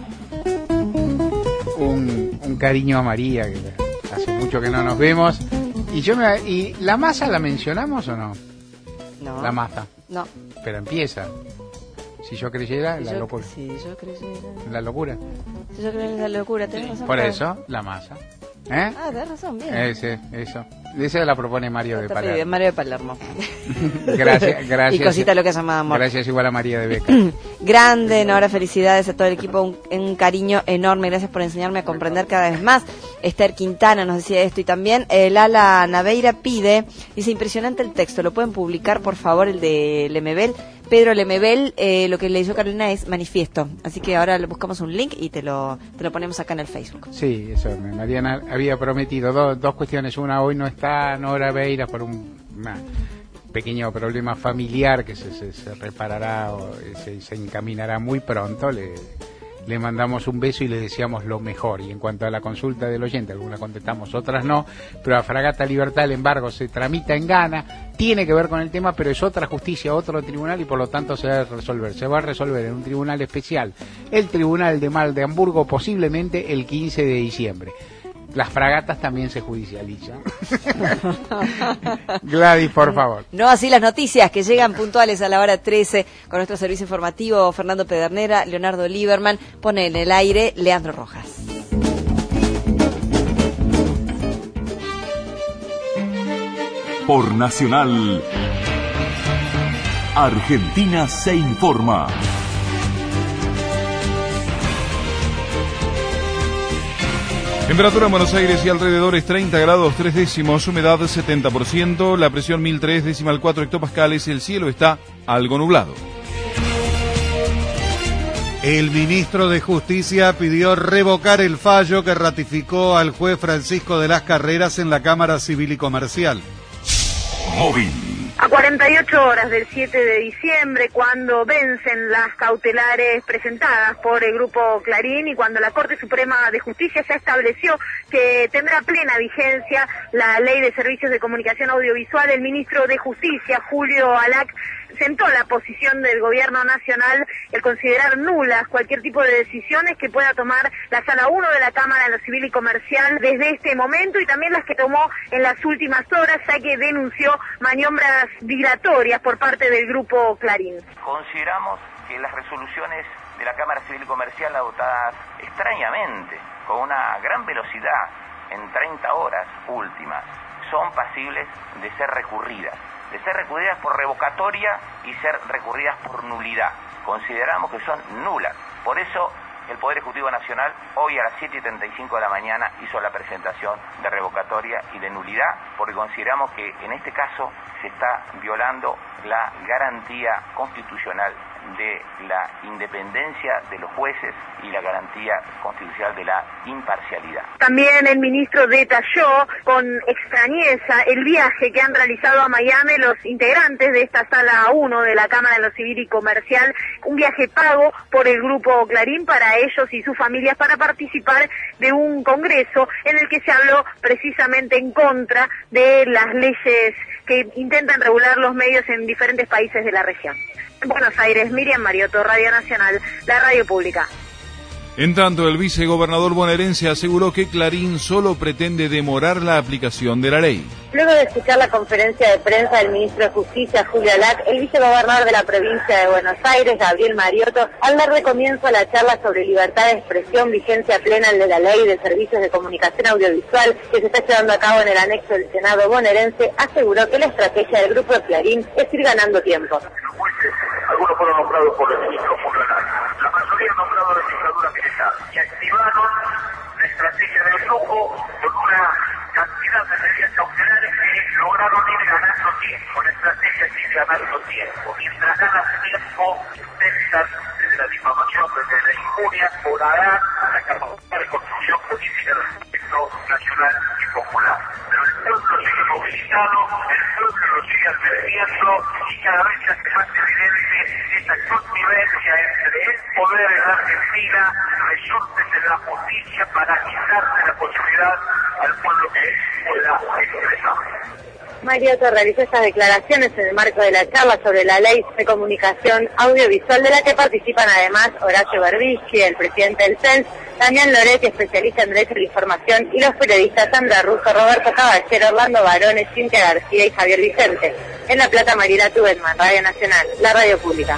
Un, un cariño a María, que hace mucho que no nos vemos. Y yo me, y ¿la masa la mencionamos o no? No. La masa. No. Pero empieza. Si yo creyera, si la yo, locura. Si yo creyera. La locura. Si yo creyera en la locura, tenés razón. Por eso, la masa. ¿Eh? Ah, tenés razón, bien. Ese, eso. Esa la propone Mario de Palermo. Mario de Palermo. Gracias, gracias. Y cosita lo que llamaba amor. Gracias igual a María de Beca. Grande, Nora, felicidades a todo el equipo, un, un cariño enorme, gracias por enseñarme a comprender cada vez más. Esther Quintana nos decía esto, y también eh, Lala Naveira pide, dice, impresionante el texto, ¿lo pueden publicar por favor el de Lemebel? Pedro Lemebel, eh, lo que le hizo Carolina es manifiesto, así que ahora le buscamos un link y te lo, te lo ponemos acá en el Facebook. Sí, eso, Mariana había prometido dos, dos cuestiones, una, hoy no está Nora Beira por un una, pequeño problema familiar que se, se, se reparará o se, se encaminará muy pronto, le, le mandamos un beso y le deseamos lo mejor. Y en cuanto a la consulta del oyente, algunas contestamos, otras no, pero la Fragata Libertad, el embargo se tramita en Ghana, tiene que ver con el tema, pero es otra justicia, otro tribunal, y por lo tanto se va a resolver. Se va a resolver en un tribunal especial, el Tribunal de Mal de Hamburgo, posiblemente el quince de diciembre. Las fragatas también se judicializan. Gladys, por favor. No así las noticias que llegan puntuales a la hora trece con nuestro servicio informativo. Fernando Pedernera, Leonardo Lieberman, pone en el aire Leandro Rojas. Por Nacional, Argentina se informa. Temperatura en Buenos Aires y alrededores treinta grados tres décimos, humedad setenta por ciento, la presión mil tres decimal cuatro hectopascales, el cielo está algo nublado. El ministro de Justicia pidió revocar el fallo que ratificó al juez Francisco de las Carreras en la Cámara Civil y Comercial. Móvil, A cuarenta y ocho horas del siete de diciembre, cuando vencen las cautelares presentadas por el Grupo Clarín y cuando la Corte Suprema de Justicia ya estableció que tendrá plena vigencia la Ley de Servicios de Comunicación Audiovisual, el ministro de Justicia, Julio Alac, sentó la posición del Gobierno Nacional el considerar nulas cualquier tipo de decisiones que pueda tomar la Sala uno de la Cámara en lo Civil y Comercial desde este momento y también las que tomó en las últimas horas, ya que denunció maniobras dilatorias por parte del Grupo Clarín. Consideramos que las resoluciones de la Cámara Civil y Comercial adoptadas extrañamente, con una gran velocidad, en treinta horas últimas, son pasibles de ser recurridas. de ser recurridas por revocatoria y ser recurridas por nulidad. Consideramos que son nulas. Por eso el Poder Ejecutivo Nacional hoy a las siete y treinta y cinco de la mañana hizo la presentación de revocatoria y de nulidad, porque consideramos que en este caso se está violando la garantía constitucional de la independencia de los jueces y la garantía constitucional de la imparcialidad. También el ministro detalló con extrañeza el viaje que han realizado a Miami los integrantes de esta Sala uno de la Cámara de lo Civil y Comercial, un viaje pago por el Grupo Clarín para ellos y sus familias para participar de un congreso en el que se habló precisamente en contra de las leyes que intentan regular los medios en diferentes países de la región. En Buenos Aires, Miriam Mariotto, Radio Nacional, la radio pública. En tanto, el vicegobernador bonaerense aseguró que Clarín solo pretende demorar la aplicación de la ley. Luego de escuchar la conferencia de prensa del ministro de Justicia, Julio Alac, el vicegobernador de la provincia de Buenos Aires, Gabriel Mariotto, al dar comienzo a la charla sobre libertad de expresión, vigencia plena de la Ley de Servicios de Comunicación Audiovisual que se está llevando a cabo en el anexo del Senado bonaerense, aseguró que la estrategia del Grupo de Clarín es ir ganando tiempo. Algunos fueron nombrados por el ministro Julio Alac, la mayoría nombrados de legislatura militar, y activaron la estrategia del grupo con una cantidad de medidas cautelares que lograron ir ganando tiempo. La estrategia es ir ganando tiempo. Mientras ganas tiempo, intentan desde la difamación, desde la injuria, volarán la capacidad de construcción política del proyecto nacional y popular. Pero el pueblo sigue movilizado, el pueblo lo sigue advirtiendo y cada vez se hace más evidente esta connivencia entre el poder en la Argentina, resortes en la justicia para quitarle la posibilidad al pueblo que pueda expresar. Mariotto realizó estas declaraciones en el marco de la charla sobre la Ley de Comunicación Audiovisual, de la que participan además Horacio Berbisky, el presidente del C E N S, Damián Loretti, especialista en Derecho a la Información, y los periodistas Sandra Russo, Roberto Caballero, Orlando Barones, Cintia García y Javier Vicente. En La Plata, Mariela Tubetman, Radio Nacional, la radio pública.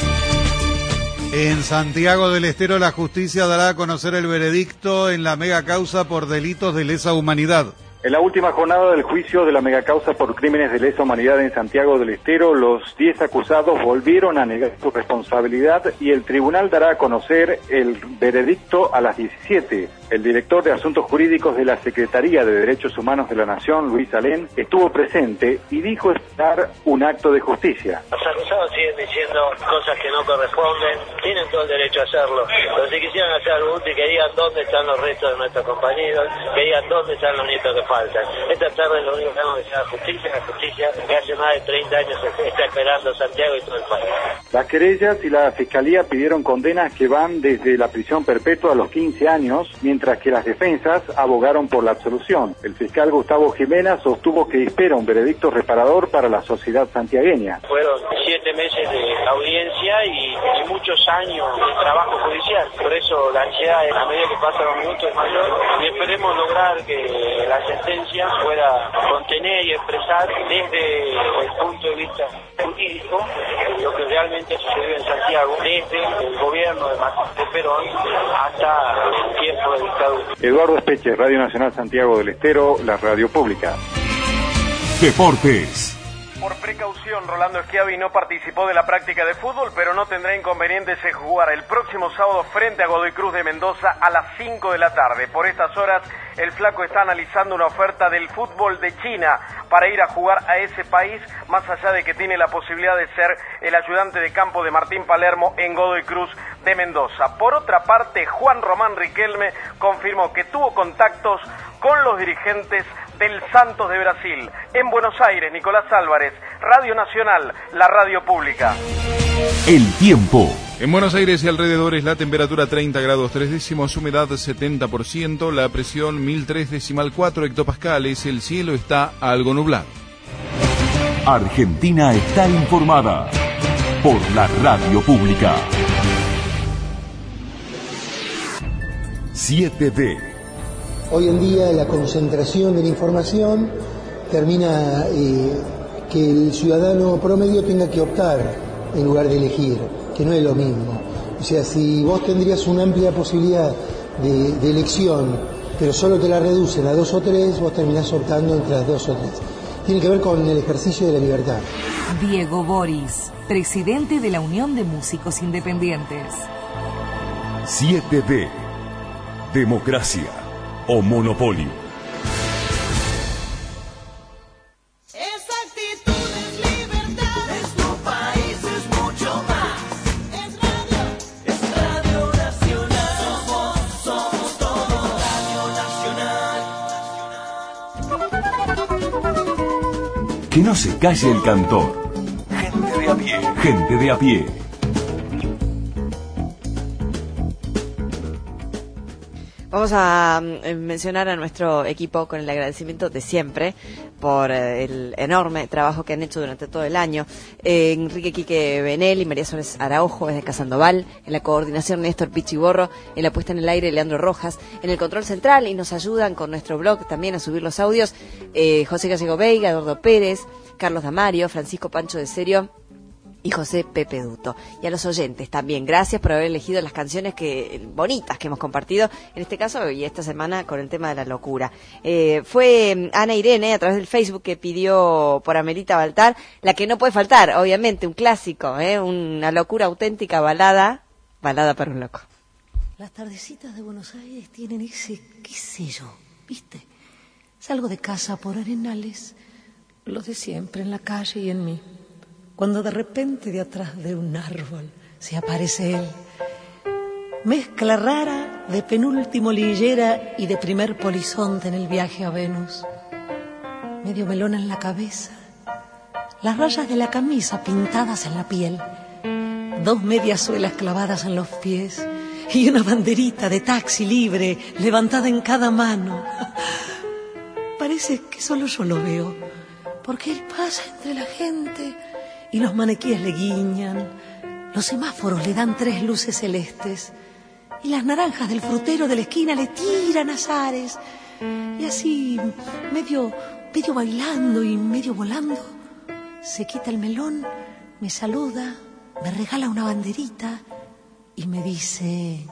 En Santiago del Estero, la justicia dará a conocer el veredicto en la mega causa por delitos de lesa humanidad. En la última jornada del juicio de la megacausa por crímenes de lesa humanidad en Santiago del Estero, los diez acusados volvieron a negar su responsabilidad y el tribunal dará a conocer el veredicto a las diecisiete. El director de Asuntos Jurídicos de la Secretaría de Derechos Humanos de la Nación, Luis Alén, estuvo presente y dijo esperar un acto de justicia. Los acusados siguen diciendo cosas que no corresponden, tienen todo el derecho a hacerlo, pero si quisieran hacer algo útil, que digan dónde están los restos de nuestros compañeros, que digan dónde están los nietos que faltan. Esta tarde lo único que tenemos que hacer justicia, la justicia que hace más de treinta años está esperando Santiago y todo el país. Las querellas y la Fiscalía pidieron condenas que van desde la prisión perpetua a los quince años, mientras que las defensas abogaron por la absolución. El fiscal Gustavo Jimena sostuvo que espera un veredicto reparador para la sociedad santiagueña. Fueron siete meses de audiencia y, y muchos años de trabajo judicial. Por eso la ansiedad, a medida que pasan los minutos, es mayor y esperemos lograr que la sentencia pueda contener y expresar desde el punto de vista jurídico lo que realmente sucedió en Santiago, desde el gobierno de Martín Perón hasta el tiempo de dictadura. Eduardo Espeche, Radio Nacional Santiago del Estero, la radio pública. Deportes. Por precaución, Rolando Schiavi no participó de la práctica de fútbol, pero no tendrá inconvenientes en jugar el próximo sábado frente a Godoy Cruz de Mendoza a las cinco de la tarde. Por estas horas, el flaco está analizando una oferta del fútbol de China para ir a jugar a ese país, más allá de que tiene la posibilidad de ser el ayudante de campo de Martín Palermo en Godoy Cruz de Mendoza. Por otra parte, Juan Román Riquelme confirmó que tuvo contactos con los dirigentes del Santos de Brasil. En Buenos Aires, Nicolás Álvarez, Radio Nacional, la radio pública. El tiempo. En Buenos Aires y alrededores la temperatura treinta grados tres décimos, humedad setenta por ciento, la presión mil tres decimal cuatro hectopascales, el cielo está algo nublado. Argentina está informada por la radio pública. siete D. Hoy en día la concentración de la información termina eh, que el ciudadano promedio tenga que optar en lugar de elegir, que no es lo mismo. O sea, si vos tendrías una amplia posibilidad de, de elección, pero solo te la reducen a dos o tres, vos terminás optando entre las dos o tres. Tiene que ver con el ejercicio de la libertad. Diego Boris, presidente de la Unión de Músicos Independientes. siete D. Democracia o monopolio. Esa actitud es libertad, es tu país, es mucho más. Es radio, es Radio Nacional. Somos, somos todos Radio Nacional. Que no se calle el cantor. Gente de a pie. Gente de a pie. Vamos a eh, mencionar a nuestro equipo con el agradecimiento de siempre por eh, el enorme trabajo que han hecho durante todo el año. Eh, Enrique Quique Benel y María Soles Araujo desde Casandoval, en la coordinación Néstor Pichiborro, en la puesta en el aire Leandro Rojas, en el control central, y nos ayudan con nuestro blog también a subir los audios, eh, José Gallego Veiga, Eduardo Pérez, Carlos Damario, Francisco Pancho de Serio y José Pepe Duto. Y a los oyentes también, gracias por haber elegido las canciones que bonitas que hemos compartido, en este caso y esta semana con el tema de la locura. Eh, fue Ana Irene, a través del Facebook, que pidió por Amelita Baltar, la que no puede faltar, obviamente, un clásico, ¿eh? Una locura auténtica, balada, balada para un loco. Las tardecitas de Buenos Aires tienen ese, qué sé yo, ¿viste? Salgo de casa por Arenales, lo de siempre, en la calle y en mí. Cuando de repente de atrás de un árbol se aparece él. Mezcla rara de penúltimo lillera y de primer polizonte en el viaje a Venus. Medio melón en la cabeza, las rayas de la camisa pintadas en la piel, dos medias suelas clavadas en los pies y una banderita de taxi libre levantada en cada mano. Parece que solo yo lo veo, porque él pasa entre la gente y los maniquíes le guiñan, los semáforos le dan tres luces celestes y las naranjas del frutero de la esquina le tiran azares. Y así, medio, medio bailando y medio volando, se quita el melón, me saluda, me regala una banderita y me dice: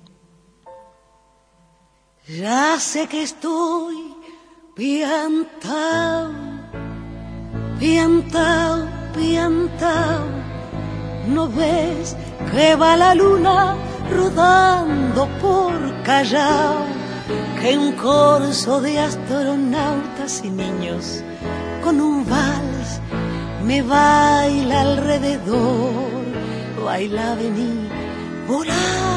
ya sé que estoy piantao, piantao, piantao, ¿no ves que va la luna rodando por Callao? Que un corso de astronautas y niños con un vals me baila alrededor. Baila, vení, volá.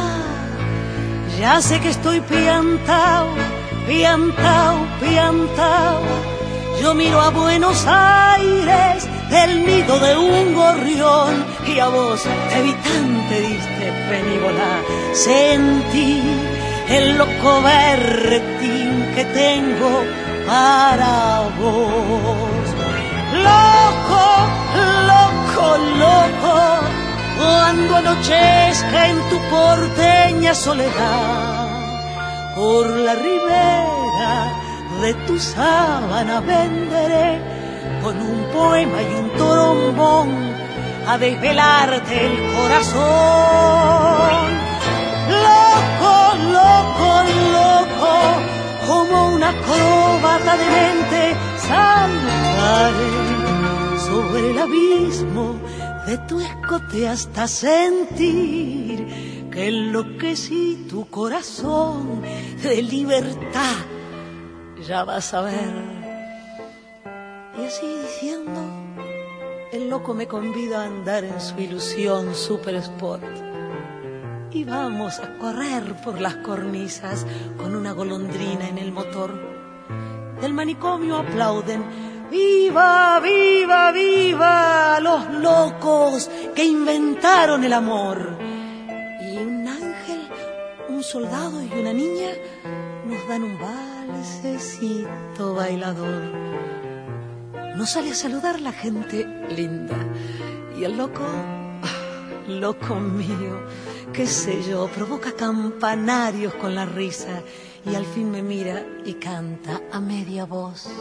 Ya sé que estoy piantao, piantao, piantao. Yo miro a Buenos Aires del nido de un gorrión y a vos, evitante, diste benívola. Sentí el loco berretín que tengo para vos. Loco, loco, loco, cuando anochezca en tu porteña soledad, por la ribera de tu sábana venderé con un poema y un trombón a desvelarte el corazón. Loco, loco, loco, como una acróbata de mente saltaré sobre el abismo de tu escote hasta sentir que enloquecí tu corazón de libertad. Ya vas a ver. Y así diciendo, el loco me convida a andar en su ilusión super sport. Y vamos a correr por las cornisas con una golondrina en el motor. del manicomio aplauden. ¡Viva, viva, viva los locos que inventaron el amor! Y un ángel, un soldado y una niña nos dan un valsecito bailador. Nos sale a saludar la gente linda. Y el loco, loco mío, qué sé yo, provoca campanarios con la risa. Y al fin me mira y canta a media voz.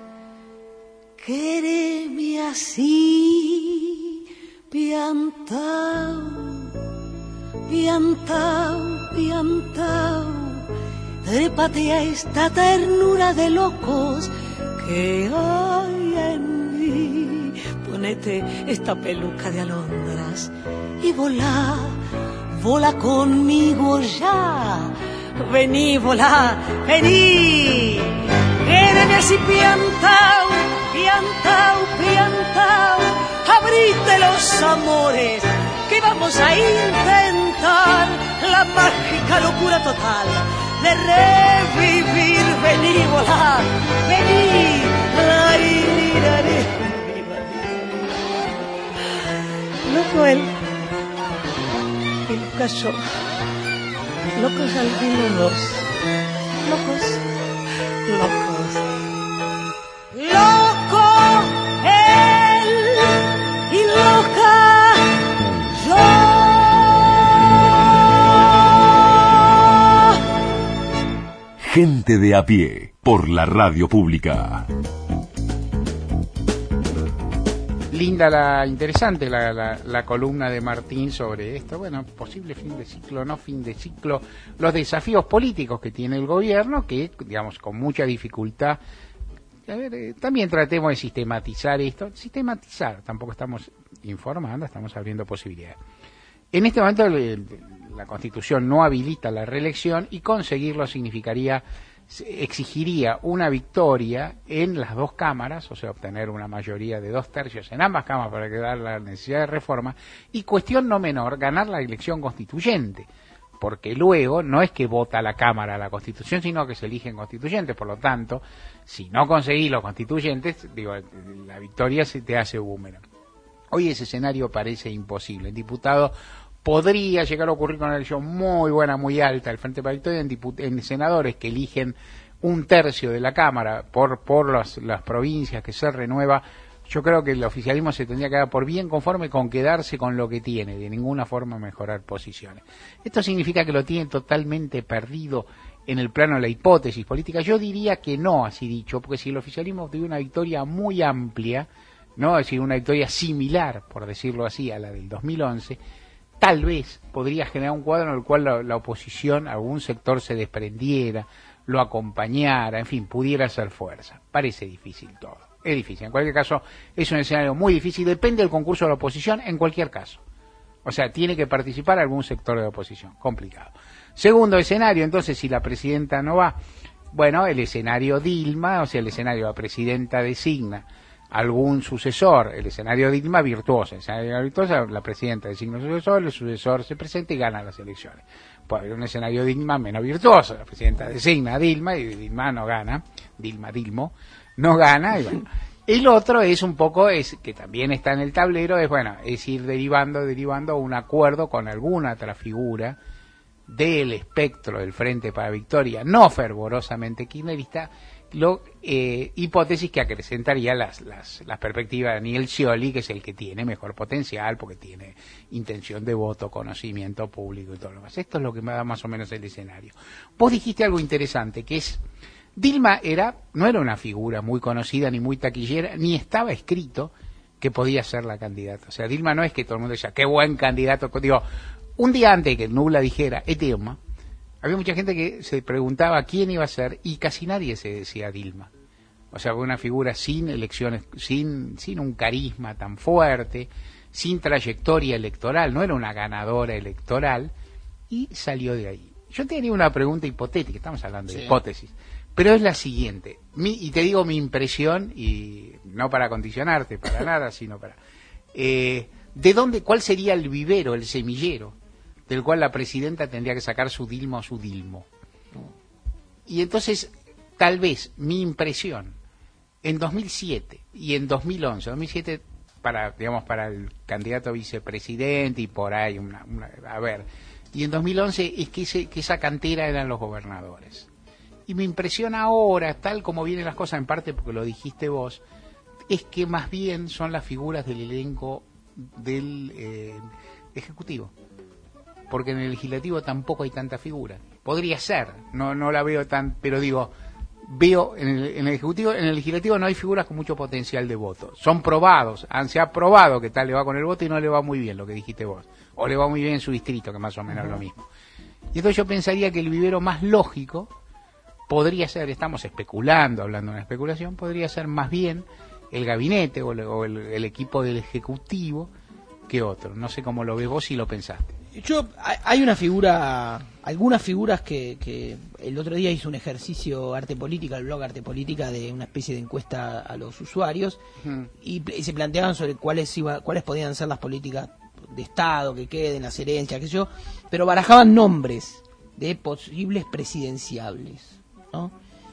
Quéreme así, piantao, piantao, piantao. Trépate a esta ternura de locos que hay en mí. Ponete esta peluca de alondras y volá, volá conmigo ya. Vení, volá, vení. Quéreme así, piantao, piantao, piantao. Abrite los amores que vamos a intentar la mágica locura total de revivir. Vení, volá, vení. Ay, miraré. Loco él y loca yo. Locos al fin los dos. Locos, locos. Loco él y loca yo. Gente de a pie, por la radio pública. Linda, la interesante la, la, la columna de Martín sobre esto. Bueno, posible fin de ciclo, no fin de ciclo, los desafíos políticos que tiene el gobierno, que, digamos, con mucha dificultad. A ver, eh, también tratemos de sistematizar esto. Sistematizar, tampoco estamos informando, estamos abriendo posibilidades. En este momento el, la Constitución no habilita la reelección y conseguirlo significaría, exigiría una victoria en las dos cámaras, o sea, obtener una mayoría de dos tercios en ambas cámaras para quedar la necesidad de reforma, y cuestión no menor, ganar la elección constituyente, porque luego no es que vota la Cámara la Constitución, sino que se eligen constituyentes. Por lo tanto, si no conseguís los constituyentes, digo, la victoria se te hace boomerang. Hoy ese escenario parece imposible. El diputado podría llegar a ocurrir con una elección muy buena, muy alta, el Frente para la Victoria, en, diput- en senadores que eligen un tercio de la Cámara por, por las, las provincias que se renueva. Yo creo que el oficialismo se tendría que dar por bien conforme con quedarse con lo que tiene, de ninguna forma mejorar posiciones. Esto significa que lo tienen totalmente perdido en el plano de la hipótesis política. Yo diría que no, así dicho, porque si el oficialismo obtuvo una victoria muy amplia, no, es decir, una victoria similar, por decirlo así, a la del dos mil once, tal vez podría generar un cuadro en el cual la, la oposición, algún sector se desprendiera, lo acompañara, en fin, pudiera hacer fuerza. Parece difícil todo, es difícil. En cualquier caso, es un escenario muy difícil, depende del concurso de la oposición en cualquier caso. O sea, tiene que participar algún sector de la oposición, complicado. Segundo escenario, entonces, si la presidenta no va, bueno, el escenario Dilma, o sea, el escenario la presidenta designa algún sucesor, el escenario Dilma virtuoso, el escenario virtuoso, la presidenta designa un sucesor, el sucesor se presenta y gana las elecciones. Puede haber un escenario Dilma menos virtuoso, la presidenta designa a Dilma y Dilma no gana, Dilma Dilmo no gana, y bueno. El otro es un poco, es que también está en el tablero, es bueno, es ir derivando, derivando un acuerdo con alguna otra figura del espectro del Frente para la Victoria, no fervorosamente kirchnerista, lo, eh, hipótesis que acrecentaría las, las, las perspectivas de Daniel Scioli, que es el que tiene mejor potencial, porque tiene intención de voto, conocimiento público y todo lo demás. Esto es lo que me da más o menos el escenario. Vos dijiste algo interesante, que es, Dilma era, no era una figura muy conocida, ni muy taquillera, ni estaba escrito que podía ser la candidata. O sea, Dilma no es que todo el mundo decía, qué buen candidato. Digo, un día antes de que Nubla dijera, es Dilma, había mucha gente que se preguntaba quién iba a ser y casi nadie se decía Dilma. O sea, una figura sin elecciones, sin, sin un carisma tan fuerte, sin trayectoria electoral, no era una ganadora electoral y salió de ahí. Yo tenía una pregunta hipotética, estamos hablando de sí. hipótesis, pero es la siguiente, mi, y te digo mi impresión, y no para condicionarte, para nada, sino para... Eh, ¿de dónde, cuál sería el vivero, el semillero, del cual la presidenta tendría que sacar su Dilma o su Dilmo? Y entonces, tal vez mi impresión en dos mil siete y en dos mil once, dos mil siete para, digamos, para el candidato a vicepresidente y por ahí, una, una, a ver, y en dos mil once es que, ese, que esa cantera eran los gobernadores. Y mi impresión ahora, tal como vienen las cosas, en parte porque lo dijiste vos, es que más bien son las figuras del elenco del eh, Ejecutivo. Porque en el Legislativo tampoco hay tanta figura. Podría ser, no no la veo tan, pero digo, veo en el, en el Ejecutivo, en el Legislativo no hay figuras con mucho potencial de voto. Son probados, han, se ha probado que tal le va con el voto y no le va muy bien, lo que dijiste vos. O le va muy bien en su distrito, que más o menos es lo mismo. Y entonces yo pensaría que el vivero más lógico podría ser, estamos especulando, hablando de una especulación, podría ser más bien el gabinete o, el, o el, el equipo del Ejecutivo que otro. No sé cómo lo ves vos si lo pensaste. Yo, hay una figura, algunas figuras que, que el otro día hizo un ejercicio Arte Política, el blog Arte Política, de una especie de encuesta a los usuarios, uh-huh. y, y se planteaban sobre cuáles iba, cuáles podían ser las políticas de Estado que queden, las herencias, qué sé yo, pero barajaban nombres de posibles presidenciables, ¿no?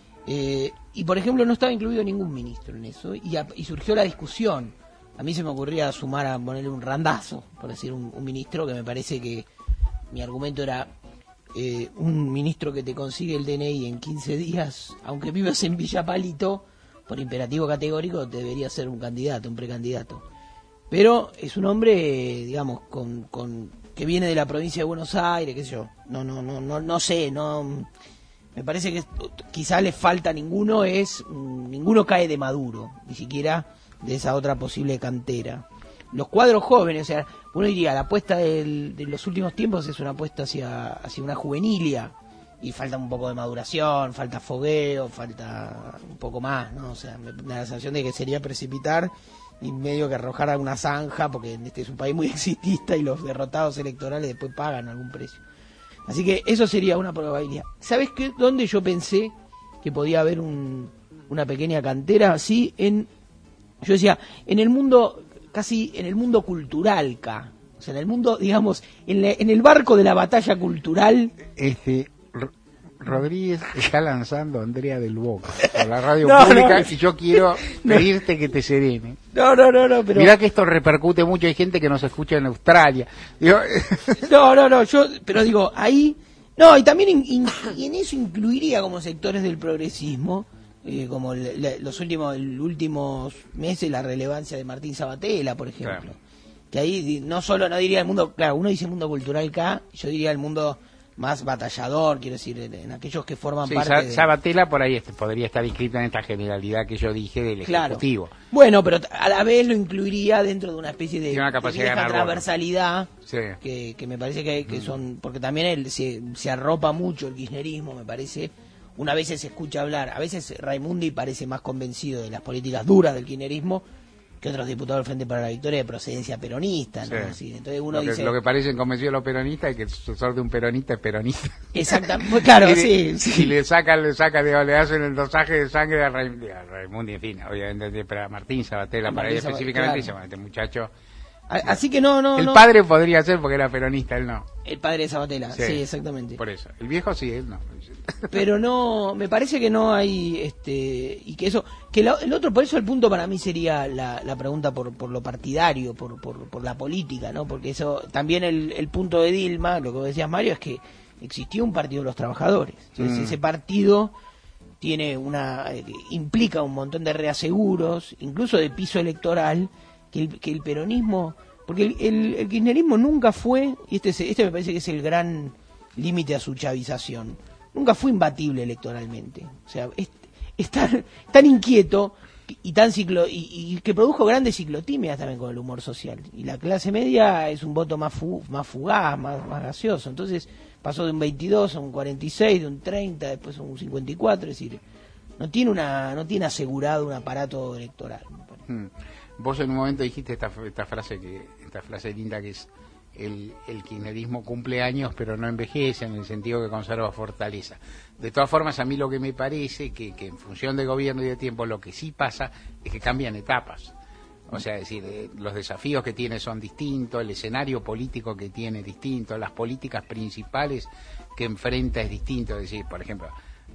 Eh, y por ejemplo no estaba incluido ningún ministro en eso, y, a, y surgió la discusión. A mí se me ocurría sumar a ponerle un randazo, por decir un, un ministro, que me parece que mi argumento era eh, un ministro que te consigue el D N I en quince días, aunque vivas en Villa Palito, por imperativo categórico debería ser un candidato, un precandidato. Pero es un hombre, digamos, con, con que viene de la provincia de Buenos Aires, qué sé yo, no, no, no, no, no sé, no, me parece que quizá le falta ninguno, es, ninguno cae de Maduro, ni siquiera de esa otra posible cantera. Los cuadros jóvenes, o sea, uno diría, la apuesta del, de los últimos tiempos es una apuesta hacia, hacia una juvenilia, y falta un poco de maduración, falta fogueo, falta un poco más, ¿no? O sea, me da la sensación de que sería precipitar y medio que arrojar a una zanja, porque este es un país muy exitista y los derrotados electorales después pagan algún precio. Así que eso sería una probabilidad. ¿Sabes qué? ¿Dónde yo pensé que podía haber un, una pequeña cantera? Sí, en... Yo decía, en el mundo, casi en el mundo cultural, K. O sea, en el mundo, digamos, en, la, en el barco de la batalla cultural. Este, R- Rodríguez está lanzando a Andrea del Boca por la radio no, pública, no, y yo quiero pedirte no. que te serene. No, no, no, no, pero... Mirá que esto repercute mucho, hay gente que nos escucha en Australia. Digo... No, no, no, yo, pero digo, ahí... No, y también in, in, y en eso incluiría como sectores del progresismo, Eh, como le, le, los últimos el últimos meses, la relevancia de Martín Sabatella, por ejemplo. Claro. Que ahí no solo, no diría el mundo, claro, uno dice mundo cultural K, yo diría el mundo más batallador, quiero decir, en, en aquellos que forman sí, parte Sa- de... Sabatella por ahí este, podría estar inscrito en esta generalidad que yo dije del claro. Ejecutivo. Bueno, pero a la vez lo incluiría dentro de una especie de, una capacidad de de ganar transversalidad, sí. que, que me parece que, que son... Porque también el, se, se arropa mucho el kirchnerismo, me parece... Una vez se escucha hablar, a veces Raimundi parece más convencido de las políticas duras del kirchnerismo que otros diputados del Frente para la Victoria de procedencia peronista, ¿no? Sí. Así, entonces uno lo, que, dice... lo que parecen convencidos los peronistas es que el sucesor de un peronista es peronista. Exactamente, claro, y, sí, sí. Y le sacan, le sacan, digo, le hacen el dosaje de sangre a Raimundi, a Raimundi en fin, obviamente, para Martín Sabatella, para él específicamente, claro. Este muchacho... Así que no, no, El no. padre podría ser porque era peronista, él no. El padre de Sabatella, sí, sí, exactamente. Por eso. El viejo sí, él no. Pero no, me parece que no hay, este, y que eso, que la, el otro, por eso el punto para mí sería la, la pregunta por, por lo partidario, por, por, por la política, ¿no? Porque eso, también el, el punto de Dilma, lo que vos decías, Mario, es que existió un partido de los trabajadores. Entonces, mm. ese partido tiene una, eh, implica un montón de reaseguros, incluso de piso electoral, que el, que el peronismo, porque el, el, el kirchnerismo nunca fue, y este, este me parece que es el gran límite a su chavización, nunca fue imbatible electoralmente. O sea, es, es tan, tan inquieto y tan ciclo y, y que produjo grandes ciclotimias también con el humor social. Y la clase media es un voto más fu, más fugaz, más, más gaseoso. Entonces pasó de un veintidós a un cuarenta y seis, de un treinta, después a un cincuenta y cuatro, es decir, no tiene una no tiene asegurado un aparato electoral. Hmm. Vos en un momento dijiste esta, esta frase que esta frase linda que es el, el kirchnerismo cumple años pero no envejece, en el sentido que conserva fortaleza. De todas formas, a mí lo que me parece que, que en función de gobierno y de tiempo lo que sí pasa es que cambian etapas. O sea, es decir, eh, los desafíos que tiene son distintos, el escenario político que tiene es distinto, las políticas principales que enfrenta es distinto. Es decir, por ejemplo,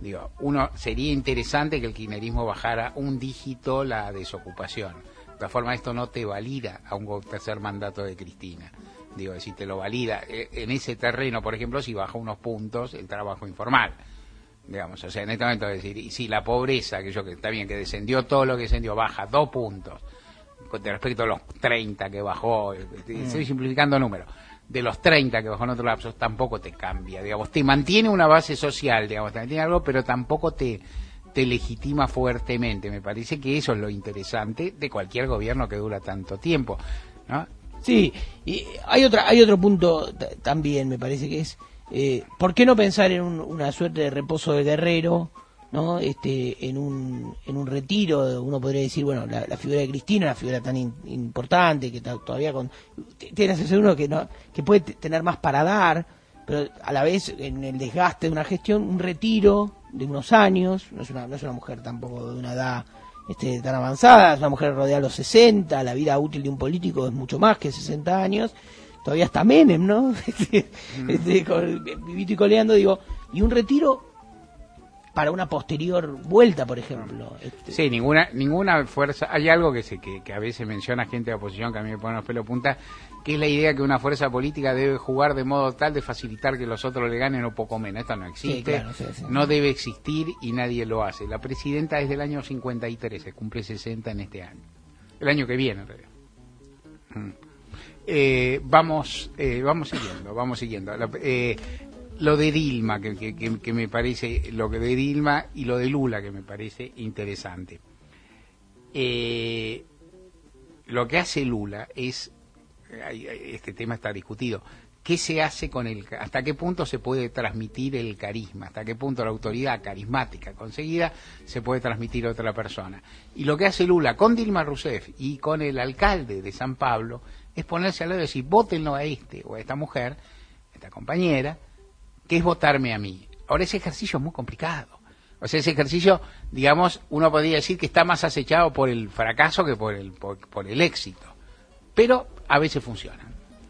Digo, uno sería interesante que el kirchnerismo bajara un dígito la desocupación. De todas formas, esto no te valida a un tercer mandato de Cristina. Digo, si te lo valida en ese terreno, por ejemplo, si baja unos puntos el trabajo informal. Digamos, o sea, en este momento es decir, y si la pobreza, que yo que está bien, que descendió todo lo que descendió, baja dos puntos con respecto a los treinta que bajó, mm. estoy simplificando números, de los treinta que bajó en otro lapso, tampoco te cambia, digamos, te mantiene una base social, digamos, te mantiene algo, pero tampoco te, te legitima fuertemente. Me parece que eso es lo interesante de cualquier gobierno que dura tanto tiempo, ¿no? Sí, y hay otra, hay otro punto t- también, me parece que es, eh, ¿por qué no pensar en un, una suerte de reposo de Guerrero, ¿no? Este, en un, en un retiro, uno podría decir, bueno, la, la figura de Cristina, una figura tan in, importante, que está todavía con, tiene que ser uno que no, que puede t- tener más para dar, pero a la vez, en el desgaste de una gestión, un retiro de unos años, no es una, no es una mujer tampoco de una edad Este, tan avanzada, es una mujer rodeada a los sesenta, la vida útil de un político es mucho más que sesenta años, todavía está Menem, ¿no? Este, mm. este, con, vivito y coleando, digo, y un retiro para una posterior vuelta, por ejemplo. Este. Sí, ninguna ninguna fuerza, hay algo que, se, que, que a veces menciona gente de oposición que a mí me pone los pelos punta, que es la idea que una fuerza política debe jugar de modo tal de facilitar que los otros le ganen o poco menos. Esto no existe, sí, claro, sí, sí. No debe existir y nadie lo hace. La presidenta es del año cincuenta y tres, se cumple sesenta en este año. El año que viene, en realidad. Mm. Eh, vamos, eh, vamos siguiendo, vamos siguiendo. La, eh, lo de Dilma, que, que, que, que me parece, lo que de Dilma y lo de Lula, que me parece interesante. Eh, lo que hace Lula es, este tema está discutido, ¿qué se hace con el, hasta qué punto se puede transmitir el carisma, hasta qué punto la autoridad carismática conseguida se puede transmitir a otra persona? Y lo que hace Lula con Dilma Rousseff y con el alcalde de San Pablo es ponerse al lado y decir, vótenlo a este o a esta mujer, a esta compañera, que es votarme a mí. Ahora ese ejercicio es muy complicado. O sea, ese ejercicio, digamos, uno podría decir que está más acechado por el fracaso que por el, por, por el éxito. Pero a veces funciona.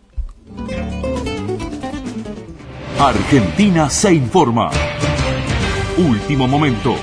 Argentina se informa. Último momento.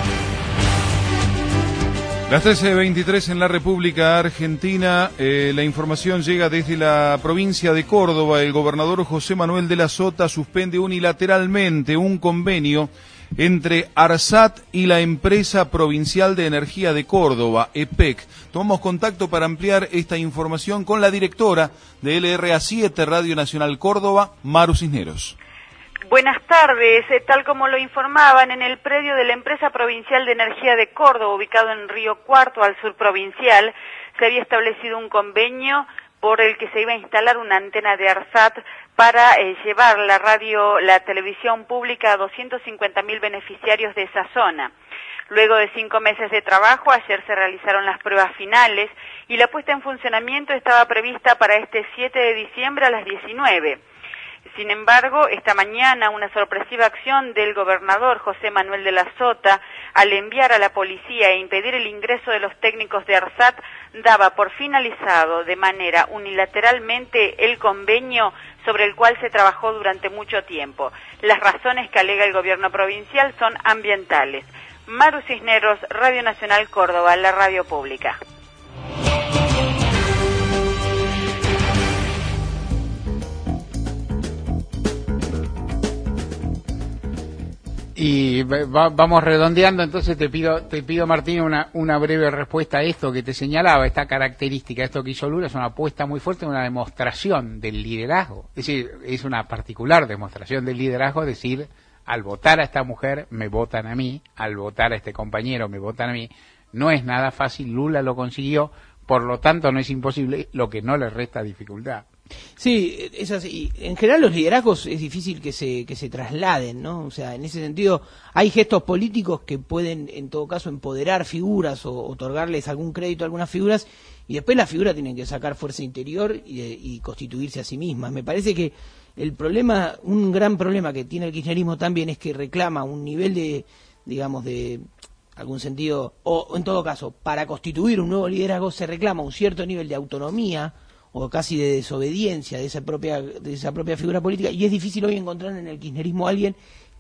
Las trece veintitrés en la República Argentina, eh, la información llega desde la provincia de Córdoba. El gobernador José Manuel de la Sota suspende unilateralmente un convenio entre ARSAT y la Empresa Provincial de Energía de Córdoba, E P E C. Tomamos contacto para ampliar esta información con la directora de L R A siete Radio Nacional Córdoba, Maru Cisneros. Buenas tardes. Tal como lo informaban, en el predio de la Empresa Provincial de Energía de Córdoba, ubicado en Río Cuarto, al sur provincial, se había establecido un convenio por el que se iba a instalar una antena de ARSAT para eh, llevar la radio, la televisión pública a doscientos cincuenta mil beneficiarios de esa zona. Luego de cinco meses de trabajo, ayer se realizaron las pruebas finales y la puesta en funcionamiento estaba prevista para este siete de diciembre a las diecinueve. Sin embargo, esta mañana una sorpresiva acción del gobernador José Manuel de la Sota, al enviar a la policía e impedir el ingreso de los técnicos de ARSAT, daba por finalizado de manera unilateralmente el convenio sobre el cual se trabajó durante mucho tiempo. Las razones que alega el gobierno provincial son ambientales. Maru Cisneros, Radio Nacional Córdoba, la radio pública. Y va, vamos redondeando, entonces te pido, te pido Martín, una, una breve respuesta a esto que te señalaba, esta característica, esto que hizo Lula es una apuesta muy fuerte, una demostración del liderazgo, es decir, es una particular demostración del liderazgo, es decir, al votar a esta mujer me votan a mí, al votar a este compañero me votan a mí, no es nada fácil, Lula lo consiguió, por lo tanto no es imposible, lo que no le resta dificultad. Sí, es así. En general los liderazgos es difícil que se que se trasladen, ¿no? O sea, en ese sentido hay gestos políticos que pueden, en todo caso, empoderar figuras o otorgarles algún crédito a algunas figuras y después las figuras tienen que sacar fuerza interior y, y constituirse a sí mismas. Me parece que el problema, un gran problema que tiene el kirchnerismo también es que reclama un nivel de, digamos, de algún sentido, o en todo caso, para constituir un nuevo liderazgo se reclama un cierto nivel de autonomía o casi de desobediencia de esa propia de esa propia figura política, y es difícil hoy encontrar en el kirchnerismo a alguien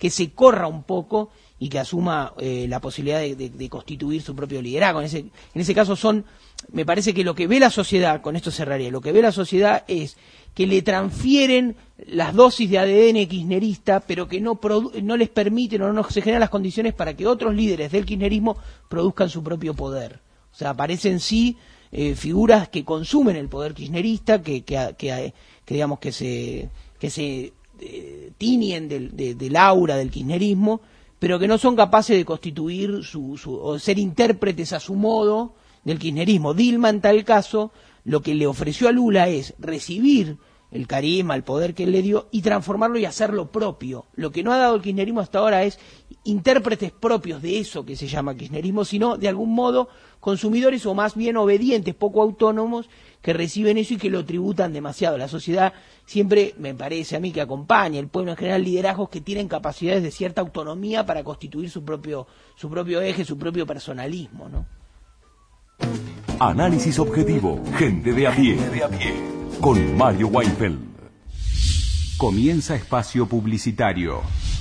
que se corra un poco y que asuma eh, la posibilidad de, de, de constituir su propio liderazgo. En ese, en ese caso son, me parece que lo que ve la sociedad, con esto cerraría, lo que ve la sociedad es que le transfieren las dosis de A D N kirchnerista, pero que no, produ- no les permiten o no se generan las condiciones para que otros líderes del kirchnerismo produzcan su propio poder. O sea, aparecen sí eh, figuras que consumen el poder kirchnerista, que, que, que, que digamos que se, que se eh, tiñen del, de, del aura del kirchnerismo, pero que no son capaces de constituir su, su, o ser intérpretes a su modo del kirchnerismo. Dilma, en tal caso, lo que le ofreció a Lula es recibir el carisma, el poder que él le dio y transformarlo y hacerlo propio. Lo que no ha dado el kirchnerismo hasta ahora es intérpretes propios de eso que se llama kirchnerismo, sino de algún modo consumidores o más bien obedientes, poco autónomos, que reciben eso y que lo tributan demasiado. La sociedad siempre, me parece a mí, que acompaña, el pueblo en general, liderazgos que tienen capacidades de cierta autonomía para constituir su propio, su propio eje, su propio personalismo, ¿no? Análisis objetivo, gente de a pie, con Mario Weinfeld. Comienza espacio publicitario.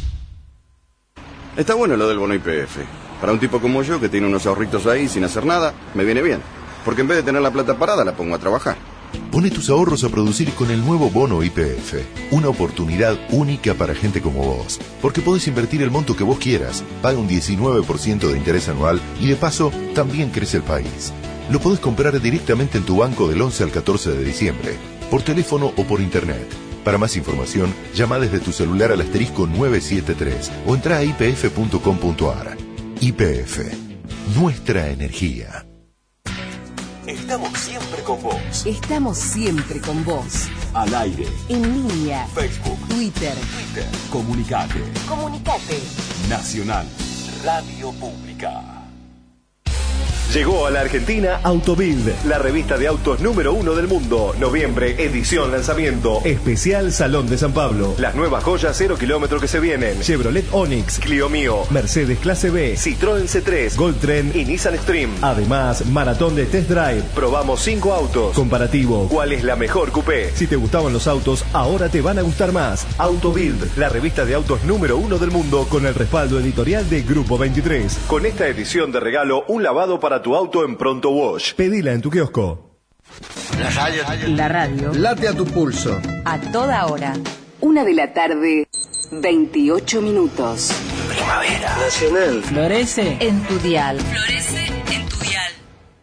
Está bueno lo del bono Y P F. Para un tipo como yo que tiene unos ahorritos ahí sin hacer nada, me viene bien. Porque en vez de tener la plata parada, la pongo a trabajar. Pone tus ahorros a producir con el nuevo bono Y P F. Una oportunidad única para gente como vos. Porque podés invertir el monto que vos quieras. Paga un diecinueve por ciento de interés anual y de paso también crece el país. Lo podés comprar directamente en tu banco del once al catorce de diciembre, por teléfono o por internet. Para más información, llama desde tu celular al asterisco nueve siete tres o entra a i p f punto com punto a r. Y P F. Nuestra energía. Estamos siempre con vos. Estamos siempre con vos. Al aire. En línea. Facebook. Twitter. Twitter. Comunicate. Comunicate. Nacional. Radio Pública. Llegó a la Argentina Autobild, la revista de autos número uno del mundo. Noviembre, edición lanzamiento. Especial Salón de San Pablo. Las nuevas joyas cero kilómetro que se vienen. Chevrolet Onix, Clio Mio, Mercedes Clase B, Citroën C tres, Goldtrend y Nissan Stream. Además, maratón de test drive. Probamos cinco autos. Comparativo. ¿Cuál es la mejor coupé? Si te gustaban los autos, ahora te van a gustar más. Autobild, la revista de autos número uno del mundo con el respaldo editorial de Grupo veintitrés. Con esta edición de regalo, un lavado para tu auto en Pronto Wash. Pedila en tu kiosco. La radio. La radio. Late a tu pulso. A toda hora. Una de la tarde, veintiocho minutos. Primavera. Nacional. Florece en tu dial. Florece en tu dial.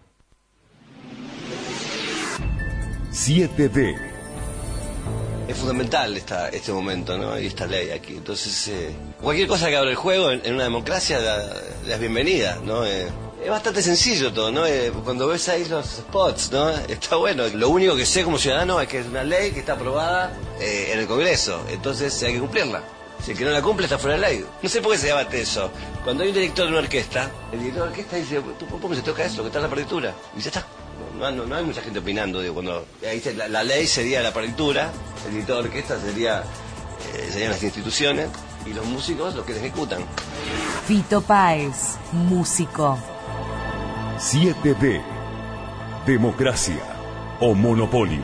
siete D. Es fundamental esta, este momento, ¿no? Y esta ley aquí. Entonces, eh, cualquier cosa que abra el juego en, en una democracia la, la es bienvenida, ¿no? Eh, Es bastante sencillo todo, ¿no? Eh, cuando ves ahí los spots, ¿no? Está bueno. Lo único que sé como ciudadano es que es una ley que está aprobada eh, en el Congreso. Entonces hay que cumplirla. Si el que no la cumple está fuera de ley. No sé por qué se debate eso. Cuando hay un director de una orquesta, el director de la orquesta dice, ¿tú por qué se toca eso? Que está en la partitura. Y ya está. No, no, no hay mucha gente opinando. Digo, cuando ahí la, la ley sería la partitura, el director de orquesta sería eh, serían las instituciones y los músicos los que se ejecutan. Fito Páez, músico. siete D. Democracia o monopolio.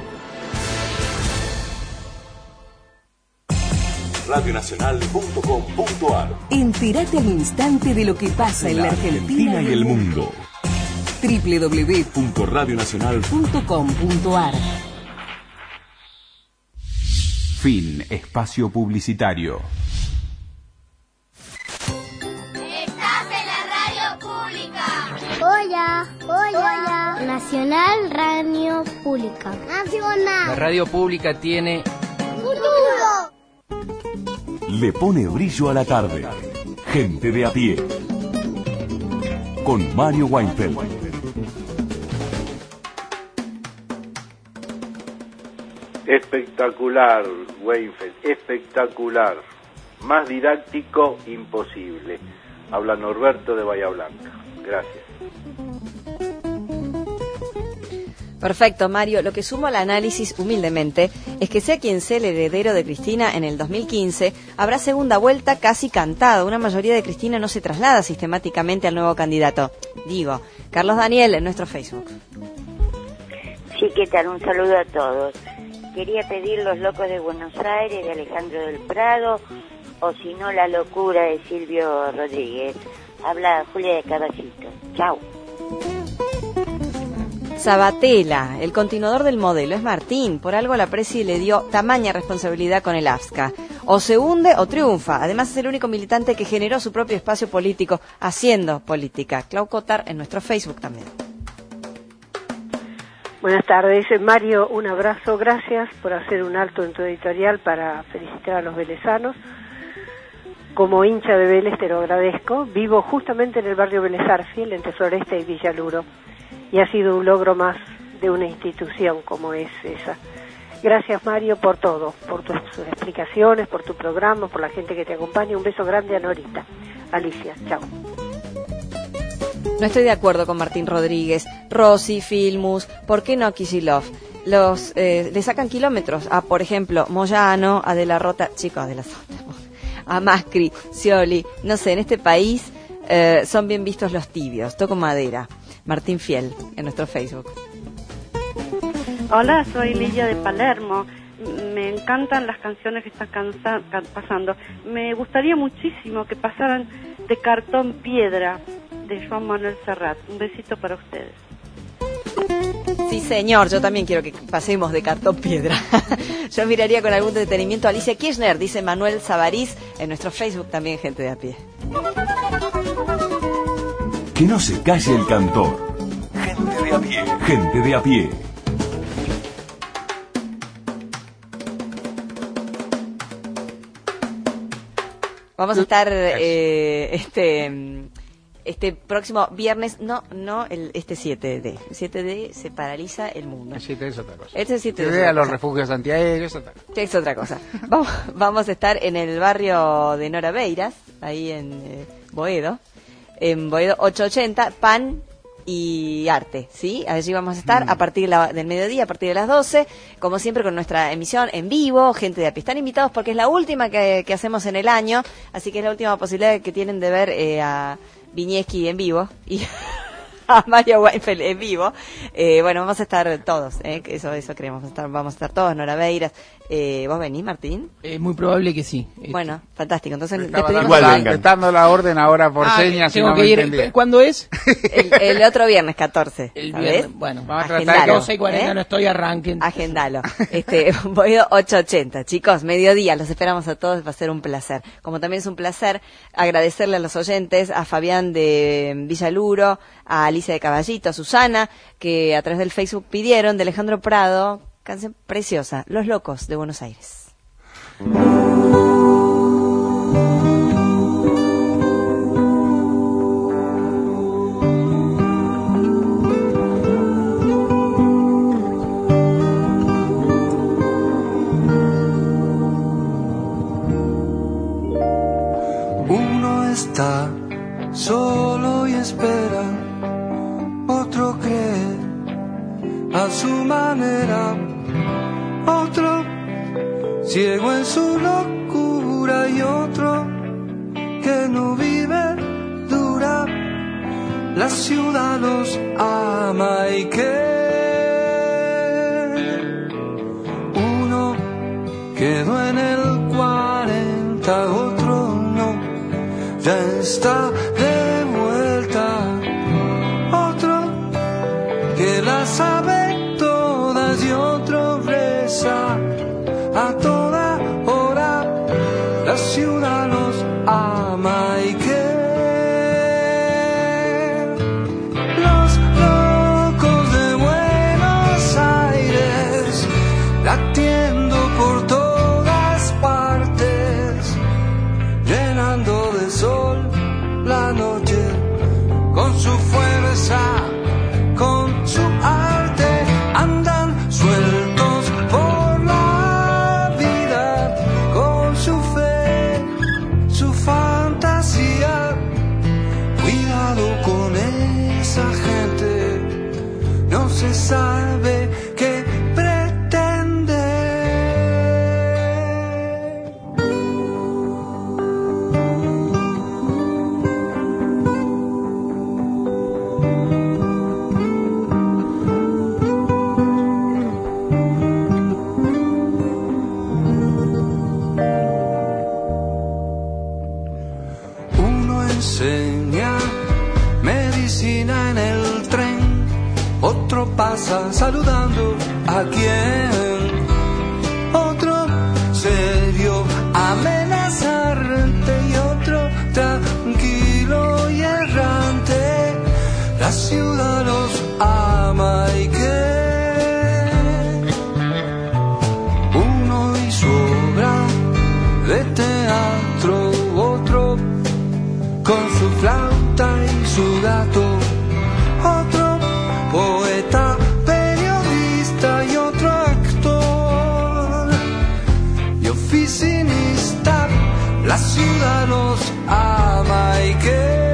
radio nacional punto com punto a r. Entérate al instante de lo que pasa en la, la Argentina, Argentina y el mundo. doble u doble u doble u punto radio nacional punto com punto a r. Fin. Espacio publicitario. Hola, hola, Nacional Radio Pública. Nacional. La radio pública tiene futuro. Le pone brillo a la tarde. Gente de a pie. Con Mario Weinfeld. Espectacular, Weinfeld, espectacular. Más didáctico, imposible. Habla Norberto de Bahía Blanca. Gracias. Perfecto, Mario. Lo que sumo al análisis humildemente es que sea quien sea el heredero de Cristina en el dos mil quince, habrá segunda vuelta casi cantada. Una mayoría de Cristina no se traslada sistemáticamente al nuevo candidato. Digo, Carlos Daniel en nuestro Facebook. Sí, ¿qué tal? Un saludo a todos. Quería pedir Los Locos de Buenos Aires de Alejandro del Prado o si no La locura de Silvio Rodríguez. Habla Julia de Caballito. Chau. Sabatella, el continuador del modelo, es Martín. Por algo la Presi le dio tamaña responsabilidad con el AFSCA. O se hunde o triunfa. Además es el único militante que generó su propio espacio político, haciendo política. Clau Cotar en nuestro Facebook también. Buenas tardes, Mario, un abrazo, gracias por hacer un alto en tu editorial para felicitar a los velezanos. Como hincha de Vélez te lo agradezco. Vivo justamente en el barrio Vélez Arfiel, entre Floresta y Villaluro, y ha sido un logro más de una institución como es esa. Gracias, Mario, por todo, por tus, tus explicaciones, por tu programa, por la gente que te acompaña. Un beso grande a Norita. Alicia, chao. No estoy de acuerdo con Martín Rodríguez. Rossi, Filmus, ¿por qué no Kicillof? Los, eh, le sacan kilómetros a, por ejemplo, Moyano, a De la Rota, chicos, De la Rota, a Macri, Scioli, no sé, en este país eh, son bien vistos los tibios. Toco madera. Martín Fiel, en nuestro Facebook. Hola, soy Lidia de Palermo. Me encantan las canciones que están cansa- can- pasando. Me gustaría muchísimo que pasaran de Cartón Piedra, de Juan Manuel Serrat. Un besito para ustedes. Sí, señor, yo también quiero que pasemos de Cartón Piedra. Yo miraría con algún detenimiento a Alicia Kirchner, dice Manuel Savariz, en nuestro Facebook también, gente de a pie. Que no se calle el cantor. Gente de a pie. Gente de a pie. Vamos a estar eh, este este próximo viernes, no, no, el, este siete de. El siete de se paraliza el mundo. El siete de es otra cosa. Este siete Se de ve es a otra los cosa. refugios antiaéreos, es otra cosa. Es otra cosa. Vamos, vamos a estar en el barrio de Nora Beiras, ahí en eh, Boedo, en Boedo ochocientos ochenta, Pan y Arte, ¿sí? Allí vamos a estar a partir de la- del mediodía, a partir de las doce, como siempre con nuestra emisión en vivo, gente de a pie. Están invitados porque es la última que, que hacemos en el año, así que es la última posibilidad que tienen de ver eh, a Viñeski en vivo y a Mario Weinfeld en vivo. Eh, bueno, vamos a estar todos, ¿eh? Que Eso, eso creemos, vamos a estar, vamos a estar todos, Nora Beiras. Eh, ¿Vos venís, Martín? Es muy probable que sí. Bueno, fantástico. Entonces, Estaba despedimos dando, a- la- está dando la orden ahora por Ah, señas. si tengo no que me ir. entendía. ¿Cuándo es? El, el otro viernes, catorce. El ¿sabés? viernes, bueno, vamos a tratar Agendalo, de doce y cuarenta, ¿eh? no estoy, arranquen. Agendalo. Este, voy a ochocientos ochenta. Chicos, mediodía, los esperamos a todos, va a ser un placer. Como también es un placer agradecerle a los oyentes, a Fabián de Villaluro, a Alicia de Caballito, a Susana, que a través del Facebook pidieron de Alejandro Prado, canción preciosa, Los Locos de Buenos Aires. Uno está solo y espera, otro cree a su manera, otro ciego en su locura y otro que no vive dura. La ciudad los ama y que uno quedó en el cuarenta, otro no, ya está de vuelta, otro que la sabe todas y otro reza a toda hora. La ciudad los ama y que los locos de Buenos Aires latiendo por todas partes, llenando de sol la noche con su fuerza, con su arte, andan sueltos por la vida con su fe. saludando a quien otro se vio amenazarte y otro tranquilo y errante. La ciudad los ama y que uno hizo obra de teatro, otro con su flauta y su gato, otro poeta, periodista y otro actor y oficinista. La ciudad los ama y que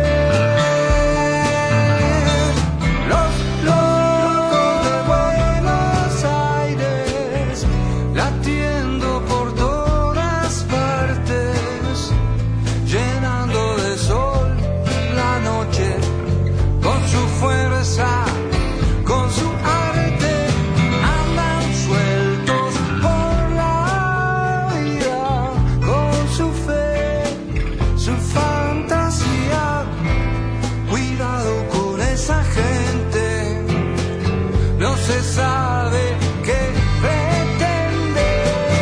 los locos de Buenos Aires latiendo por todas partes, llenando de sol la noche con su fuerza, con su arte, andan sueltos por la vida, con su fe, su fantasía. Cuidado con esa gente, no se sabe qué pretende.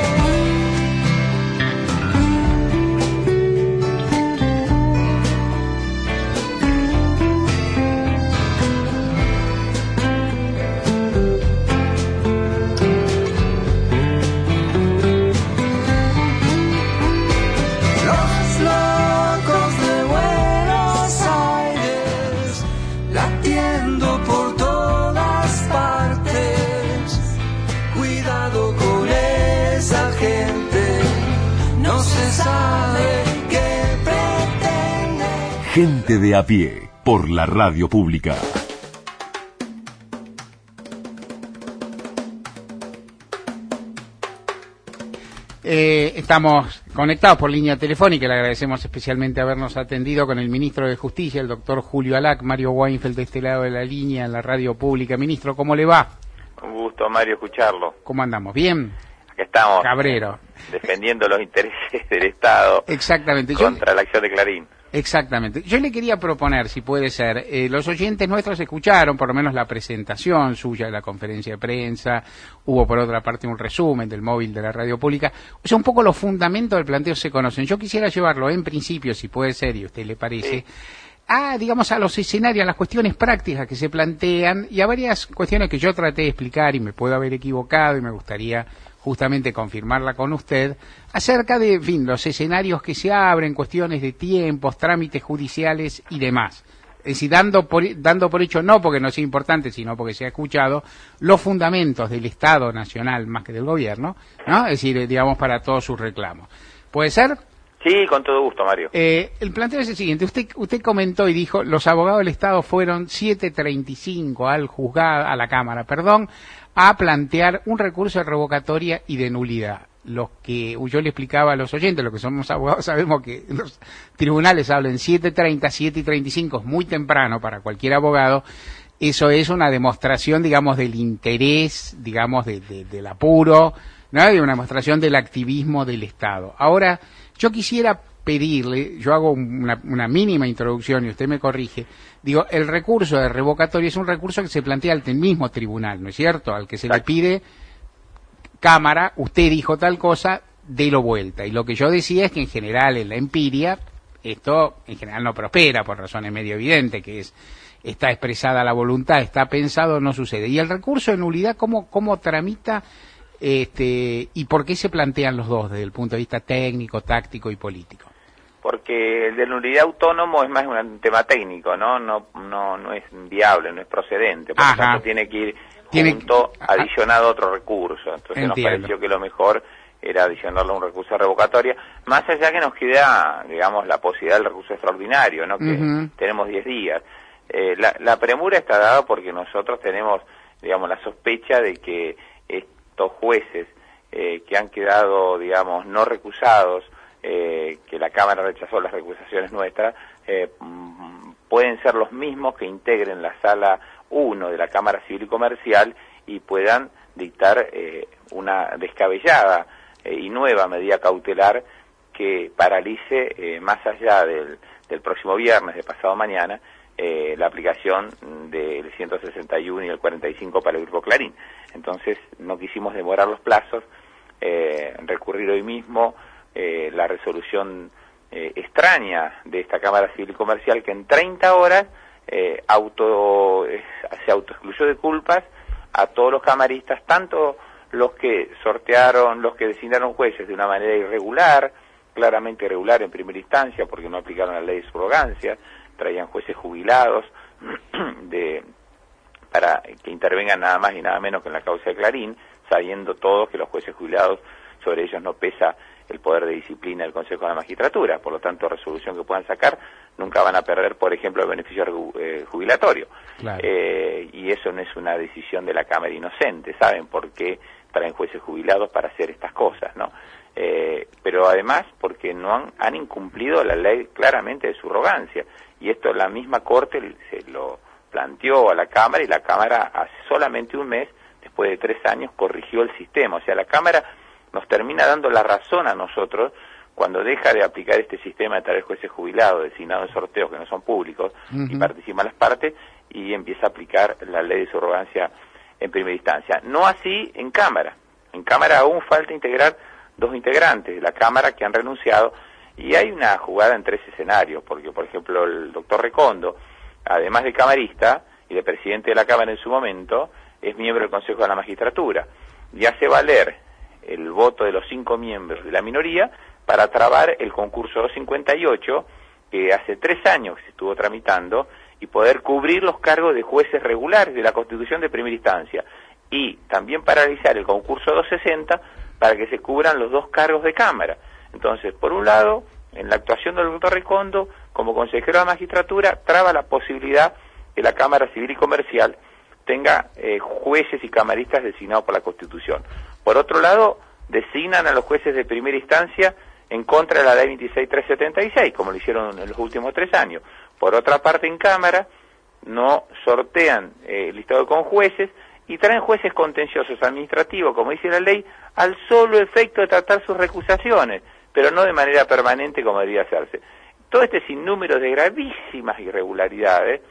Los locos de Buenos Aires latiendo por todas partes. Cuidado con esa gente, no se sabe qué pretende. Gente de a pie, por la radio pública. Eh, estamos conectados por línea telefónica, le agradecemos especialmente habernos atendido con el ministro de Justicia, el doctor Julio Alac, Mario Weinfeld de este lado de la línea en la radio pública. Ministro, ¿cómo le va? Un gusto, Mario, escucharlo. ¿Cómo andamos? ¿Bien? Aquí estamos. Cabrero. Defendiendo los intereses del Estado. Exactamente. Contra Yo... la acción de Clarín. Exactamente. Yo le quería proponer, si puede ser, eh, los oyentes nuestros escucharon por lo menos la presentación suya de la conferencia de prensa, hubo por otra parte un resumen del móvil de la radio pública, o sea, un poco los fundamentos del planteo se conocen. Yo quisiera llevarlo en principio, si puede ser, y a usted le parece, sí, a, digamos, a los escenarios, a las cuestiones prácticas que se plantean y a varias cuestiones que yo traté de explicar y me puedo haber equivocado y me gustaría justamente confirmarla con usted, acerca de, en fin, los escenarios que se abren, cuestiones de tiempos, trámites judiciales y demás. Es decir, dando por, dando por hecho, no porque no sea importante, sino porque se ha escuchado, los fundamentos del Estado Nacional, más que del Gobierno, ¿no? Es decir, digamos, para todos sus reclamos. ¿Puede ser? Sí, con todo gusto, Mario. Eh, el planteo es el siguiente. Usted usted comentó y dijo, los abogados del Estado fueron siete treinta y cinco al juzgado, a la Cámara, perdón, a plantear un recurso de revocatoria y de nulidad. Los que yo le explicaba a los oyentes, los que somos abogados, sabemos que los tribunales hablan siete treinta, siete treinta y cinco, es muy temprano para cualquier abogado. Eso es una demostración, digamos, del interés, digamos, de, de, del apuro, ¿no? De una demostración del activismo del Estado. Ahora, yo quisiera pedirle, yo hago una, una mínima introducción y usted me corrige, digo, el recurso de revocatoria es un recurso que se plantea al mismo tribunal, ¿no es cierto? Al que se Exacto. le pide, Cámara, usted dijo tal cosa, délo vuelta. Y lo que yo decía es que en general, en la empiria, esto en general no prospera por razones medio evidentes, que es, está expresada la voluntad, está pensado, no sucede. Y el recurso de nulidad, ¿cómo, cómo tramita? Este, ¿y por qué se plantean los dos desde el punto de vista técnico, táctico y político? Porque el de nulidad autónomo es más un tema técnico, ¿no? No no no es viable, no es procedente, por lo tanto tiene que ir tiene... junto, adicionado a otro recurso. Entonces Entiendo. Nos pareció que lo mejor era adicionarle un recurso de revocatoria, más allá que nos queda, digamos, la posibilidad del recurso extraordinario, ¿no? Que uh-huh. tenemos diez días. Eh, la, la premura está dada porque nosotros tenemos, digamos, la sospecha de que estos jueces eh, que han quedado, digamos, no recusados, eh, que la Cámara rechazó las recusaciones nuestras, eh, pueden ser los mismos que integren la Sala uno de la Cámara Civil y Comercial y puedan dictar eh, una descabellada eh, y nueva medida cautelar que paralice, eh, más allá del, del próximo viernes, de pasado mañana, eh, la aplicación del ciento sesenta y uno y el cuarenta y cinco para el Grupo Clarín. Entonces no quisimos demorar los plazos, eh, recurrir hoy mismo eh, la resolución eh, extraña de esta Cámara Civil y Comercial, que en treinta horas eh, auto eh, se autoexcluyó de culpas a todos los camaristas, tanto los que sortearon, los que designaron jueces de una manera irregular, claramente irregular en primera instancia, porque no aplicaron la ley de subrogancia, traían jueces jubilados de para que intervengan nada más y nada menos que en la causa de Clarín, sabiendo todos que los jueces jubilados, sobre ellos no pesa el poder de disciplina del Consejo de la Magistratura, por lo tanto, resolución que puedan sacar, nunca van a perder, por ejemplo, el beneficio eh, jubilatorio. Claro. Eh, y eso no es una decisión de la Cámara inocente, ¿saben por qué traen jueces jubilados para hacer estas cosas, no? Eh, pero además porque no han, han incumplido la ley claramente de subrogancia, y esto la misma Corte se lo planteó a la Cámara, y la Cámara hace solamente un mes, después de tres años, corrigió el sistema. O sea, la Cámara nos termina dando la razón a nosotros cuando deja de aplicar este sistema de traer jueces jubilados designados en sorteos que no son públicos, uh-huh, y participan las partes, y empieza a aplicar la ley de subrogancia en primera instancia. No así en Cámara. En Cámara aún falta integrar dos integrantes de la Cámara que han renunciado, y hay una jugada en tres escenarios, porque, por ejemplo, el doctor Recondo, además de camarista y de presidente de la Cámara en su momento, es miembro del Consejo de la Magistratura, y hace valer el voto de los cinco miembros de la minoría para trabar el concurso doscientos cincuenta y ocho, que hace tres años que se estuvo tramitando, y poder cubrir los cargos de jueces regulares de la Constitución de primera instancia, y también paralizar el concurso doscientos sesenta para que se cubran los dos cargos de Cámara. Entonces, por un lado, en la actuación del doctor Recondo, como consejero de la magistratura, traba la posibilidad que la Cámara Civil y Comercial tenga eh, jueces y camaristas designados por la Constitución. Por otro lado, designan a los jueces de primera instancia en contra de la ley veintiséis mil trescientos setenta y seis, como lo hicieron en los últimos tres años. Por otra parte, en Cámara no sortean eh, el listado con jueces y traen jueces contenciosos administrativos, como dice la ley, al solo efecto de tratar sus recusaciones, pero no de manera permanente como debería hacerse. Todo este sinnúmero de gravísimas irregularidades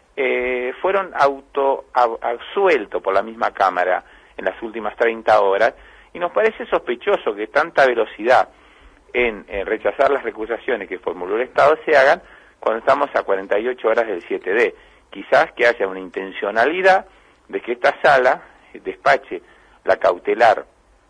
eh, fueron auto absueltos por la misma Cámara en las últimas treinta horas, y nos parece sospechoso que tanta velocidad en, en rechazar las recusaciones que formuló el Estado se hagan cuando estamos a cuarenta y ocho horas del siete D. Quizás que haya una intencionalidad de que esta sala despache la cautelar,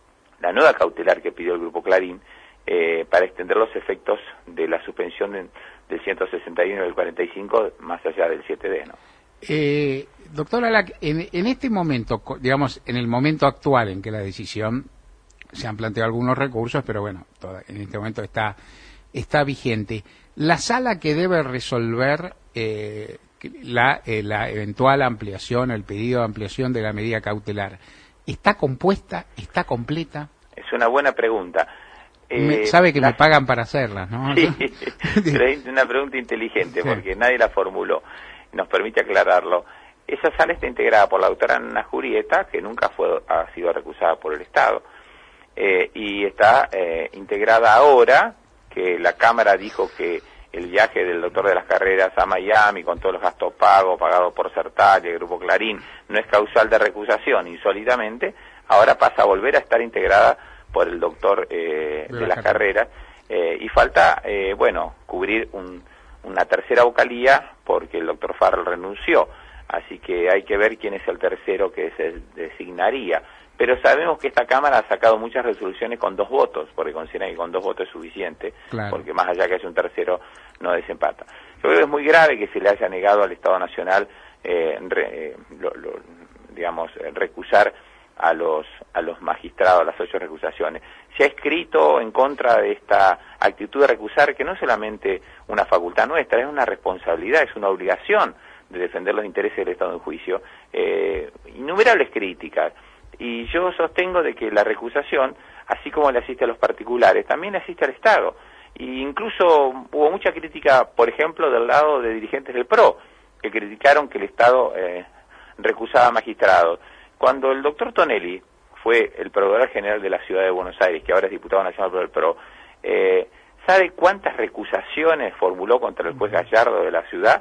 la nueva cautelar que pidió el Grupo Clarín, eh, para extender los efectos de la suspensión de, del ciento sesenta y uno y del cuarenta y cinco más allá del siete D, ¿no? Eh, doctor Alac, en, en este momento, digamos, en el momento actual en que la decisión, se han planteado algunos recursos, pero bueno, toda, en este momento está, está vigente. La sala que debe resolver eh, la, eh, la eventual ampliación, el pedido de ampliación de la medida cautelar, ¿está compuesta? ¿Está completa? Es una buena pregunta. Me, sabe que la... me pagan para hacerla, ¿no? Sí, pero es una pregunta inteligente, sí, porque nadie la formuló. Nos permite aclararlo. Esa sala está integrada por la doctora Ana Jurieta, que nunca fue ha sido recusada por el Estado, eh, y está eh, integrada ahora, que la Cámara dijo que el viaje del doctor de las carreras a Miami, con todos los gastos pagos, pagados por Sertal y el Grupo Clarín, no es causal de recusación, insólitamente, ahora pasa a volver a estar integrada por el doctor eh, de, de las carreras, eh, y falta, eh, bueno, cubrir un, una tercera vocalía, porque el doctor Farrell renunció, así que hay que ver quién es el tercero que se designaría. Pero sabemos que esta Cámara ha sacado muchas resoluciones con dos votos, porque consideran que con dos votos es suficiente, claro, porque más allá que haya un tercero, no desempata. Yo creo que es muy grave que se le haya negado al Estado Nacional, eh, re, eh, lo, lo, digamos, recusar a los a los magistrados, las ocho recusaciones. Se ha escrito en contra de esta actitud de recusar, que no es solamente una facultad nuestra, es una responsabilidad, es una obligación de defender los intereses del Estado en juicio, eh, innumerables críticas. Y yo sostengo de que la recusación, así como le asiste a los particulares, también le asiste al Estado. Y incluso hubo mucha crítica, por ejemplo, del lado de dirigentes del P R O, que criticaron que el Estado eh, recusaba magistrados. Cuando el doctor Tonelli fue el Procurador General de la Ciudad de Buenos Aires, que ahora es diputado nacional por el P R O, eh, ¿sabe cuántas recusaciones formuló contra el juez Gallardo de la ciudad?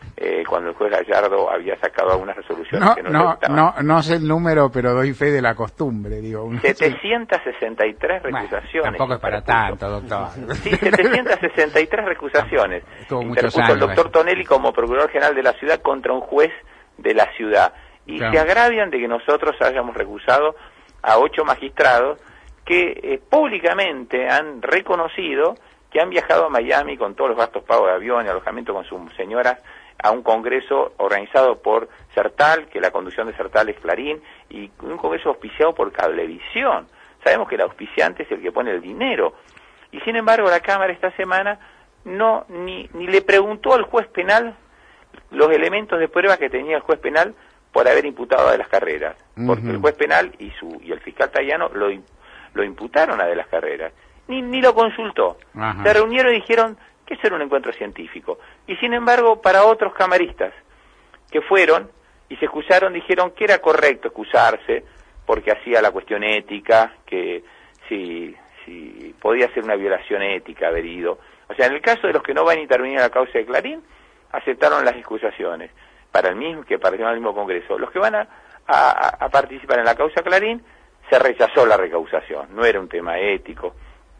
eh, cuando el juez Gallardo había sacado algunas resoluciones no, que no no, le gustaban. No, no sé el número, pero doy fe de la costumbre, digo. setecientas sesenta y tres recusaciones. Bueno, tampoco es para tanto, doctor. Sí, setecientas sesenta y tres recusaciones. Estuvo Interpuso años, el doctor Tonelli como Procurador General de la Ciudad contra un juez de la ciudad. Y claro, se agravian de que nosotros hayamos recusado a ocho magistrados que eh, públicamente han reconocido que han viajado a Miami con todos los gastos pagos de avión y alojamiento con sus señoras a un congreso organizado por Sertal, que la conducción de Sertal es Clarín, y un congreso auspiciado por Cablevisión. Sabemos que el auspiciante es el que pone el dinero. Y sin embargo la Cámara esta semana no ni, ni le preguntó al juez penal los elementos de prueba que tenía el juez penal por haber imputado a De las Carreras. Porque uh-huh. el juez penal y su y el fiscal Tayano lo, lo imputaron a De las Carreras. Ni, ni lo consultó. Ajá. Se reunieron y dijeron que eso era un encuentro científico. Y sin embargo, para otros camaristas que fueron y se excusaron, dijeron que era correcto excusarse porque hacía la cuestión ética, que si, si podía ser una violación ética haber ido. O sea, en el caso de los que no van a intervenir en la causa de Clarín, aceptaron las excusaciones para el mismo que participaron en el mismo Congreso. Los que van a, a, a participar en la causa Clarín, se rechazó la recausación. No era un tema ético.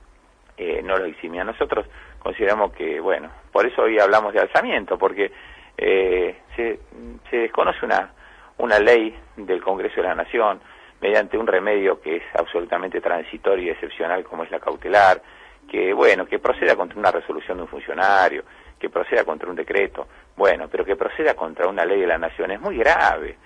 Eh, no lo eximía. Nosotros consideramos que, bueno, por eso hoy hablamos de alzamiento, porque eh, se, se desconoce una, una ley del Congreso de la Nación mediante un remedio que es absolutamente transitorio y excepcional como es la cautelar, que, bueno, que proceda contra una resolución de un funcionario, que proceda contra un decreto, bueno, pero que proceda contra una ley de la Nación es muy grave,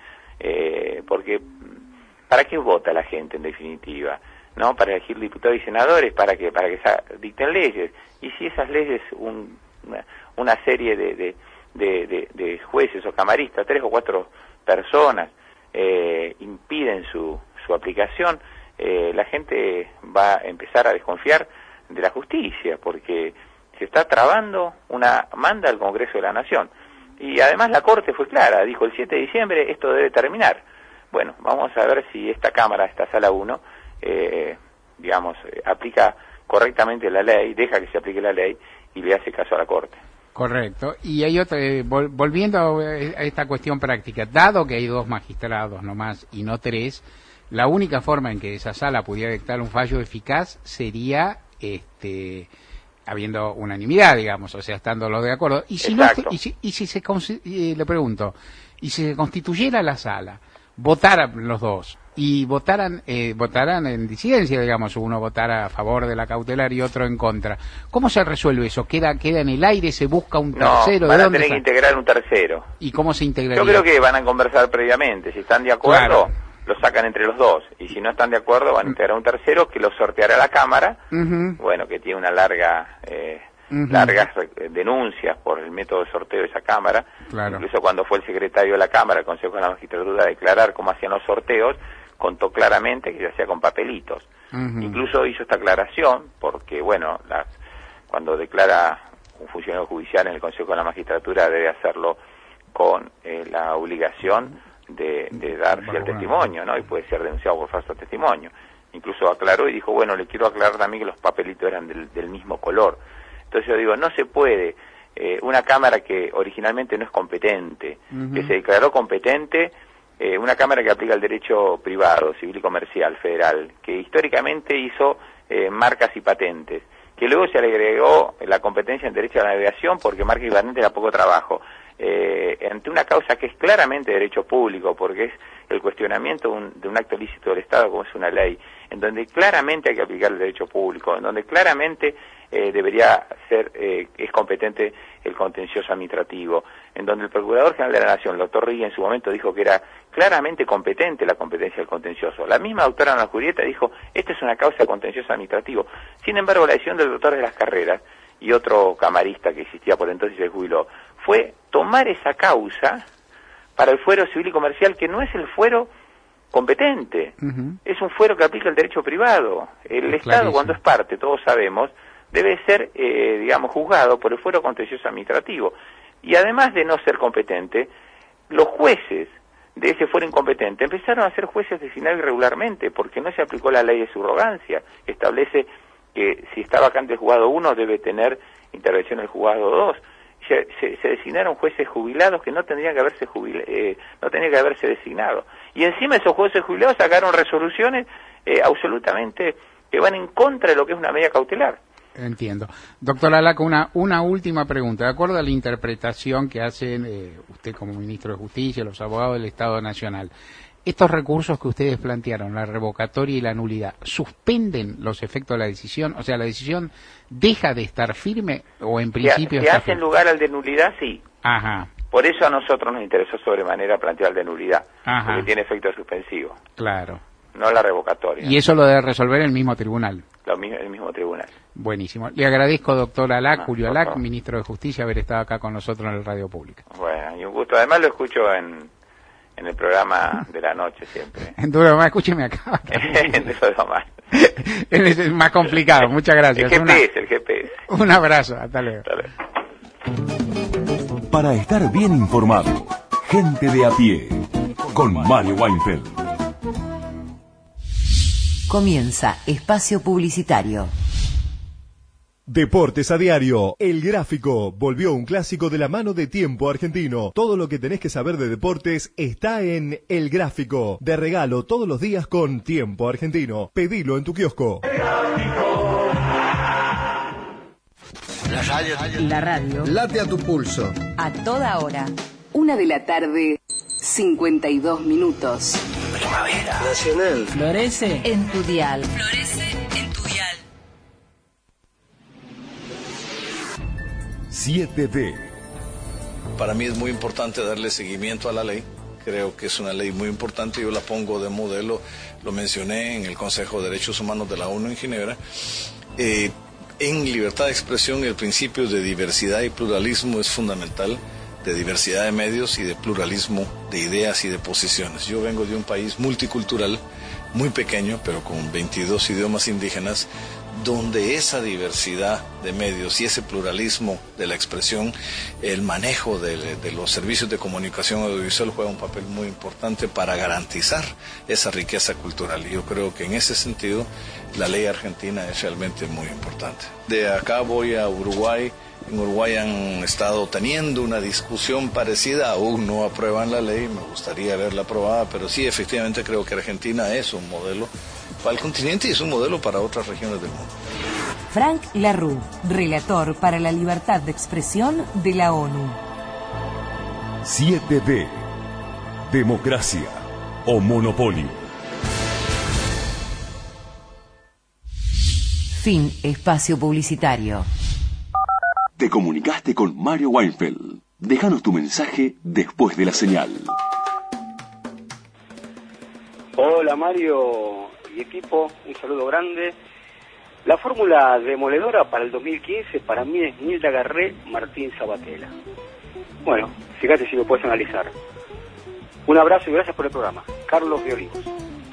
eh, porque ¿para qué vota la gente en definitiva? ¿No? Para elegir diputados y senadores, para que para que dicten leyes. Y si esas leyes, un, una, una serie de, de, de, de, de jueces o camaristas, tres o cuatro personas, eh, impiden su, su aplicación, eh, la gente va a empezar a desconfiar de la justicia, porque se está trabando una manda al Congreso de la Nación. Y además la Corte fue clara, dijo el siete de diciembre esto debe terminar. Bueno, vamos a ver si esta Cámara, esta Sala uno, Eh, digamos, eh, aplica correctamente la ley, deja que se aplique la ley y le hace caso a la Corte. Correcto. Y hay otra, eh, vol, volviendo a esta cuestión práctica, dado que hay dos magistrados nomás y no tres, la única forma en que esa sala pudiera dictar un fallo eficaz sería este habiendo unanimidad, digamos, o sea, estando los de acuerdo. Y si Exacto. no, y si, y si se eh, le pregunto, y si se constituyera la sala, votaran los dos y votaran eh, votaran en disidencia, digamos, uno votara a favor de la cautelar y otro en contra, ¿cómo se resuelve eso? ¿Queda queda en el aire? ¿Se busca un tercero? No, van ¿De a dónde tener que integrar un tercero. ¿Y cómo se integraría? Yo creo que van a conversar previamente, si están de acuerdo, claro, lo sacan entre los dos, y si no están de acuerdo van a integrar un tercero que lo sorteará la Cámara, uh-huh. bueno, que tiene una larga... Eh, Uh-huh. largas denuncias por el método de sorteo de esa Cámara, claro. Incluso cuando fue el secretario de la Cámara, el Consejo de la Magistratura, a declarar cómo hacían los sorteos, contó claramente que se hacía con papelitos. Uh-huh. Incluso hizo esta aclaración, porque, bueno, las, cuando declara un funcionario judicial en el Consejo de la Magistratura debe hacerlo con eh, la obligación de, de dar el testimonio, ¿no? Y puede ser denunciado por falso testimonio. Incluso aclaró y dijo, bueno, le quiero aclarar también que los papelitos eran del, del mismo color. Entonces yo digo, no se puede, eh, una Cámara que originalmente no es competente, uh-huh. que se declaró competente, eh, una Cámara que aplica el derecho privado, civil y comercial, federal, que históricamente hizo eh, marcas y patentes, que luego se le agregó la competencia en derecho a la navegación porque marcas y patentes era poco trabajo, eh, ante una causa que es claramente derecho público, porque es el cuestionamiento de un, de un acto ilícito del Estado como es una ley, en donde claramente hay que aplicar el derecho público, en donde claramente eh, debería ser, eh, es competente el contencioso administrativo, en donde el Procurador General de la Nación, el doctor Rigui, en su momento dijo que era claramente competente la competencia del contencioso. La misma doctora Ana Julieta dijo, esta es una causa de contencioso administrativo. Sin embargo, la decisión del doctor de las Carreras y otro camarista que existía por entonces y se jubiló, fue tomar esa causa para el fuero civil y comercial, que no es el fuero competente, uh-huh. es un fuero que aplica el derecho privado. El es Estado, clarísimo. Cuando es parte, todos sabemos, debe ser, eh, digamos, juzgado por el fuero contencioso administrativo. Y además de no ser competente, los jueces de ese fuero incompetente empezaron a ser jueces designados irregularmente, porque no se aplicó la ley de subrogancia, que establece que si está vacante el juzgado uno debe tener intervención el juzgado dos. se, se, se designaron jueces jubilados que no tendrían que haberse jubila, eh, no tendrían que haberse designado. Y encima esos jueces jubilados sacaron resoluciones eh, absolutamente que van en contra de lo que es una medida cautelar. Entiendo. Doctor Alac, una, una última pregunta. De acuerdo a la interpretación que hacen eh, usted como ministro de Justicia, los abogados del Estado Nacional, estos recursos que ustedes plantearon, la revocatoria y la nulidad, ¿suspenden los efectos de la decisión? O sea, ¿la decisión deja de estar firme o en principio si, está si hacen firme? Lugar al de nulidad, sí. Ajá. Por eso a nosotros nos interesó sobremanera plantear el de nulidad, Ajá. porque tiene efecto suspensivo. Claro. No la revocatoria. Y eso lo debe resolver el mismo tribunal. Lo mismo, el mismo tribunal. Buenísimo. Le agradezco, doctor Alac, No, Julio Alac, ministro de Justicia, haber estado acá con nosotros en el Radio Pública. Bueno, y un gusto. Además lo escucho en, en el programa de la noche siempre. En Duro Más, escúcheme acá. En Duro Más. Es más complicado. Muchas gracias. El G P S, el G P S. Un abrazo. Hasta luego. Hasta luego. Para estar bien informado, gente de a pie, con Mario Weinfeld. Comienza Espacio Publicitario. Deportes a diario. El Gráfico volvió un clásico de la mano de Tiempo Argentino. Todo lo que tenés que saber de deportes está en El Gráfico. De regalo todos los días con Tiempo Argentino. Pedilo en tu kiosco. La radio. La radio. Late a tu pulso. A toda hora. Una de la tarde, cincuenta y dos minutos. Primavera. Nacional. Florece en tu dial. Florece en tu dial. siete D. Para mí es muy importante darle seguimiento a la ley. Creo que es una ley muy importante. Yo la pongo de modelo. Lo mencioné en el Consejo de Derechos Humanos de la ONU en Ginebra. Eh, en libertad de expresión, el principio de diversidad y pluralismo es fundamental. De diversidad de medios y de pluralismo de ideas y de posiciones. Yo vengo de un país multicultural, muy pequeño, pero con veintidós idiomas indígenas, donde esa diversidad de medios y ese pluralismo de la expresión, el manejo de, de los servicios de comunicación audiovisual juega un papel muy importante para garantizar esa riqueza cultural. Y yo creo que en ese sentido la ley argentina es realmente muy importante. De acá voy a Uruguay. En Uruguay han estado teniendo una discusión parecida, aún no aprueban la ley, me gustaría verla aprobada, pero sí, efectivamente creo que Argentina es un modelo para el continente y es un modelo para otras regiones del mundo. Frank Larue, relator para la libertad de expresión de la ONU. siete D. Democracia o monopolio. Fin espacio publicitario. Te comunicaste con Mario Weinfeld. Déjanos tu mensaje después de la señal. Hola Mario y equipo, un saludo grande. La fórmula demoledora para el dos mil quince para mí es Nilda Garré, Martín Sabatella. Bueno, fíjate si lo puedes analizar. Un abrazo y gracias por el programa. Carlos de Olivos.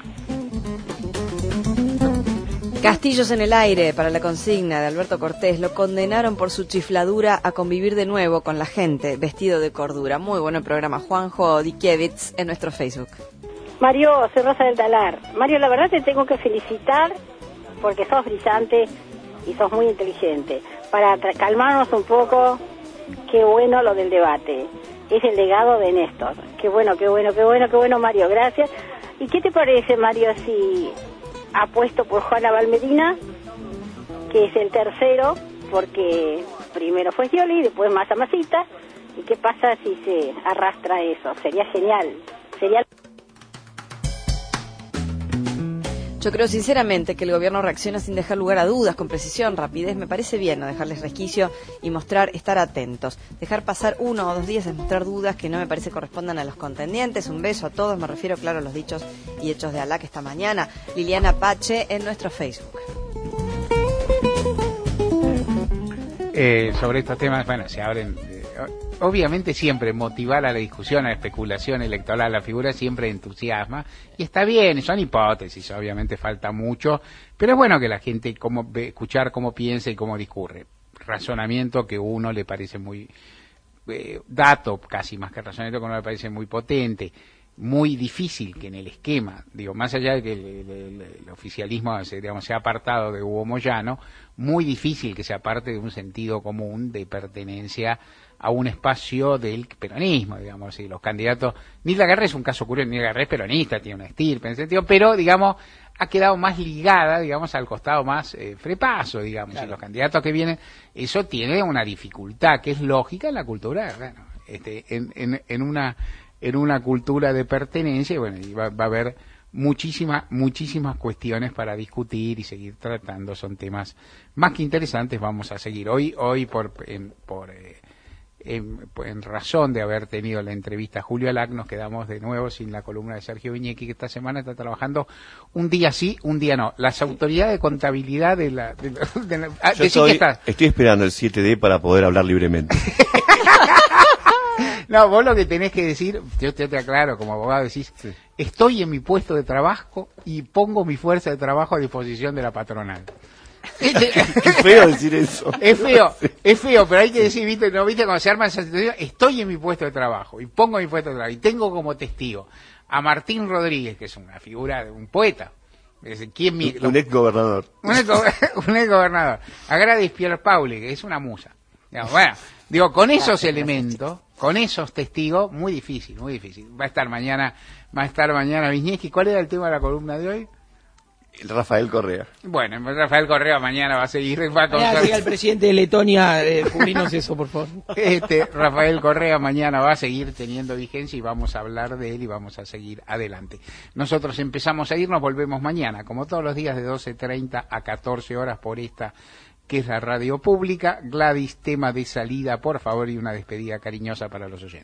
Castillos en el aire para la consigna de Alberto Cortés. Lo condenaron por su chifladura a convivir de nuevo con la gente, vestido de cordura. Muy bueno el programa. Juanjo Dikiewicz en nuestro Facebook. Mario, soy Rosa del Talar. Mario, la verdad te tengo que felicitar porque sos brillante y sos muy inteligente. Para calmarnos un poco, qué bueno lo del debate. Es el legado de Néstor. Qué bueno, qué bueno, qué bueno, qué bueno, Mario. Gracias. ¿Y qué te parece, Mario, si apuesto por Juana Valmedina, que es el tercero, porque primero fue Scioli, después Massa Masita, y qué pasa si se arrastra eso? Sería genial, sería... Yo creo sinceramente que el gobierno reacciona sin dejar lugar a dudas, con precisión, rapidez. Me parece bien no dejarles resquicio y mostrar, estar atentos. Dejar pasar uno o dos días es mostrar dudas que no me parece correspondan a los contendientes. Un beso a todos, me refiero, claro, a los dichos y hechos de Alac esta mañana. Liliana Pache en nuestro Facebook. Eh, sobre estos temas, bueno, se abren... Eh, obviamente siempre motivar a la discusión, a la especulación electoral, la figura siempre entusiasma, y está bien, son hipótesis, obviamente falta mucho, pero es bueno que la gente como, escuchar cómo piensa y cómo discurre. Razonamiento que a uno le parece muy... Eh, dato casi más que razonamiento que a uno le parece muy potente, muy difícil que en el esquema, digo, más allá de que el, el, el, el oficialismo se, digamos, se ha apartado de Hugo Moyano, muy difícil que se aparte de un sentido común de pertenencia a un espacio del peronismo, digamos, y los candidatos. Nilda Garré es un caso curioso, Nilda Garré es peronista, tiene una estirpe en ese sentido, pero, digamos, ha quedado más ligada, digamos, al costado más eh, frepaso, digamos, claro. Y los candidatos que vienen, eso tiene una dificultad que es lógica en la cultura, bueno, este, en, en, en una en una cultura de pertenencia, y bueno, y va, va a haber muchísimas muchísimas cuestiones para discutir y seguir tratando, son temas más que interesantes. Vamos a seguir hoy hoy por en, por eh, en, en razón de haber tenido la entrevista a Julio Alac, nos quedamos de nuevo sin la columna de Sergio Viñecki, que esta semana está trabajando un día sí, un día no. Las autoridades de contabilidad de la... De, de, de, Yo estoy, que está... estoy esperando el siete D para poder hablar libremente. No, vos lo que tenés que decir, yo te, te aclaro, como abogado decís, sí. Estoy en mi puesto de trabajo y pongo mi fuerza de trabajo a disposición de la patronal. Qué feo decir eso. Es feo, es feo, pero hay que decir, viste, no viste cuando se arma esa situación, estoy en mi puesto de trabajo y pongo mi puesto de trabajo y tengo como testigo a Martín Rodríguez, que es una figura de un poeta. ¿Quién mi, un ex gobernador. Un ex, un ex gobernador. A Gladys Pierpaoli, que es una musa. Digamos, bueno, digo, con esos elementos, con esos testigos, muy difícil, muy difícil. Va a estar mañana, va a estar mañana Viñecki. ¿Cuál era el tema de la columna de hoy? Rafael Correa. Bueno, Rafael Correa mañana va a seguir. Va a contar... Diga al presidente de Letonia, eh, cubrinos eso, por favor. Este, Rafael Correa mañana va a seguir teniendo vigencia y vamos a hablar de él y vamos a seguir adelante. Nosotros empezamos a ir, nos volvemos mañana, como todos los días de doce treinta a catorce horas por esta que es la radio pública. Gladys, tema de salida, por favor, y una despedida cariñosa para los oyentes.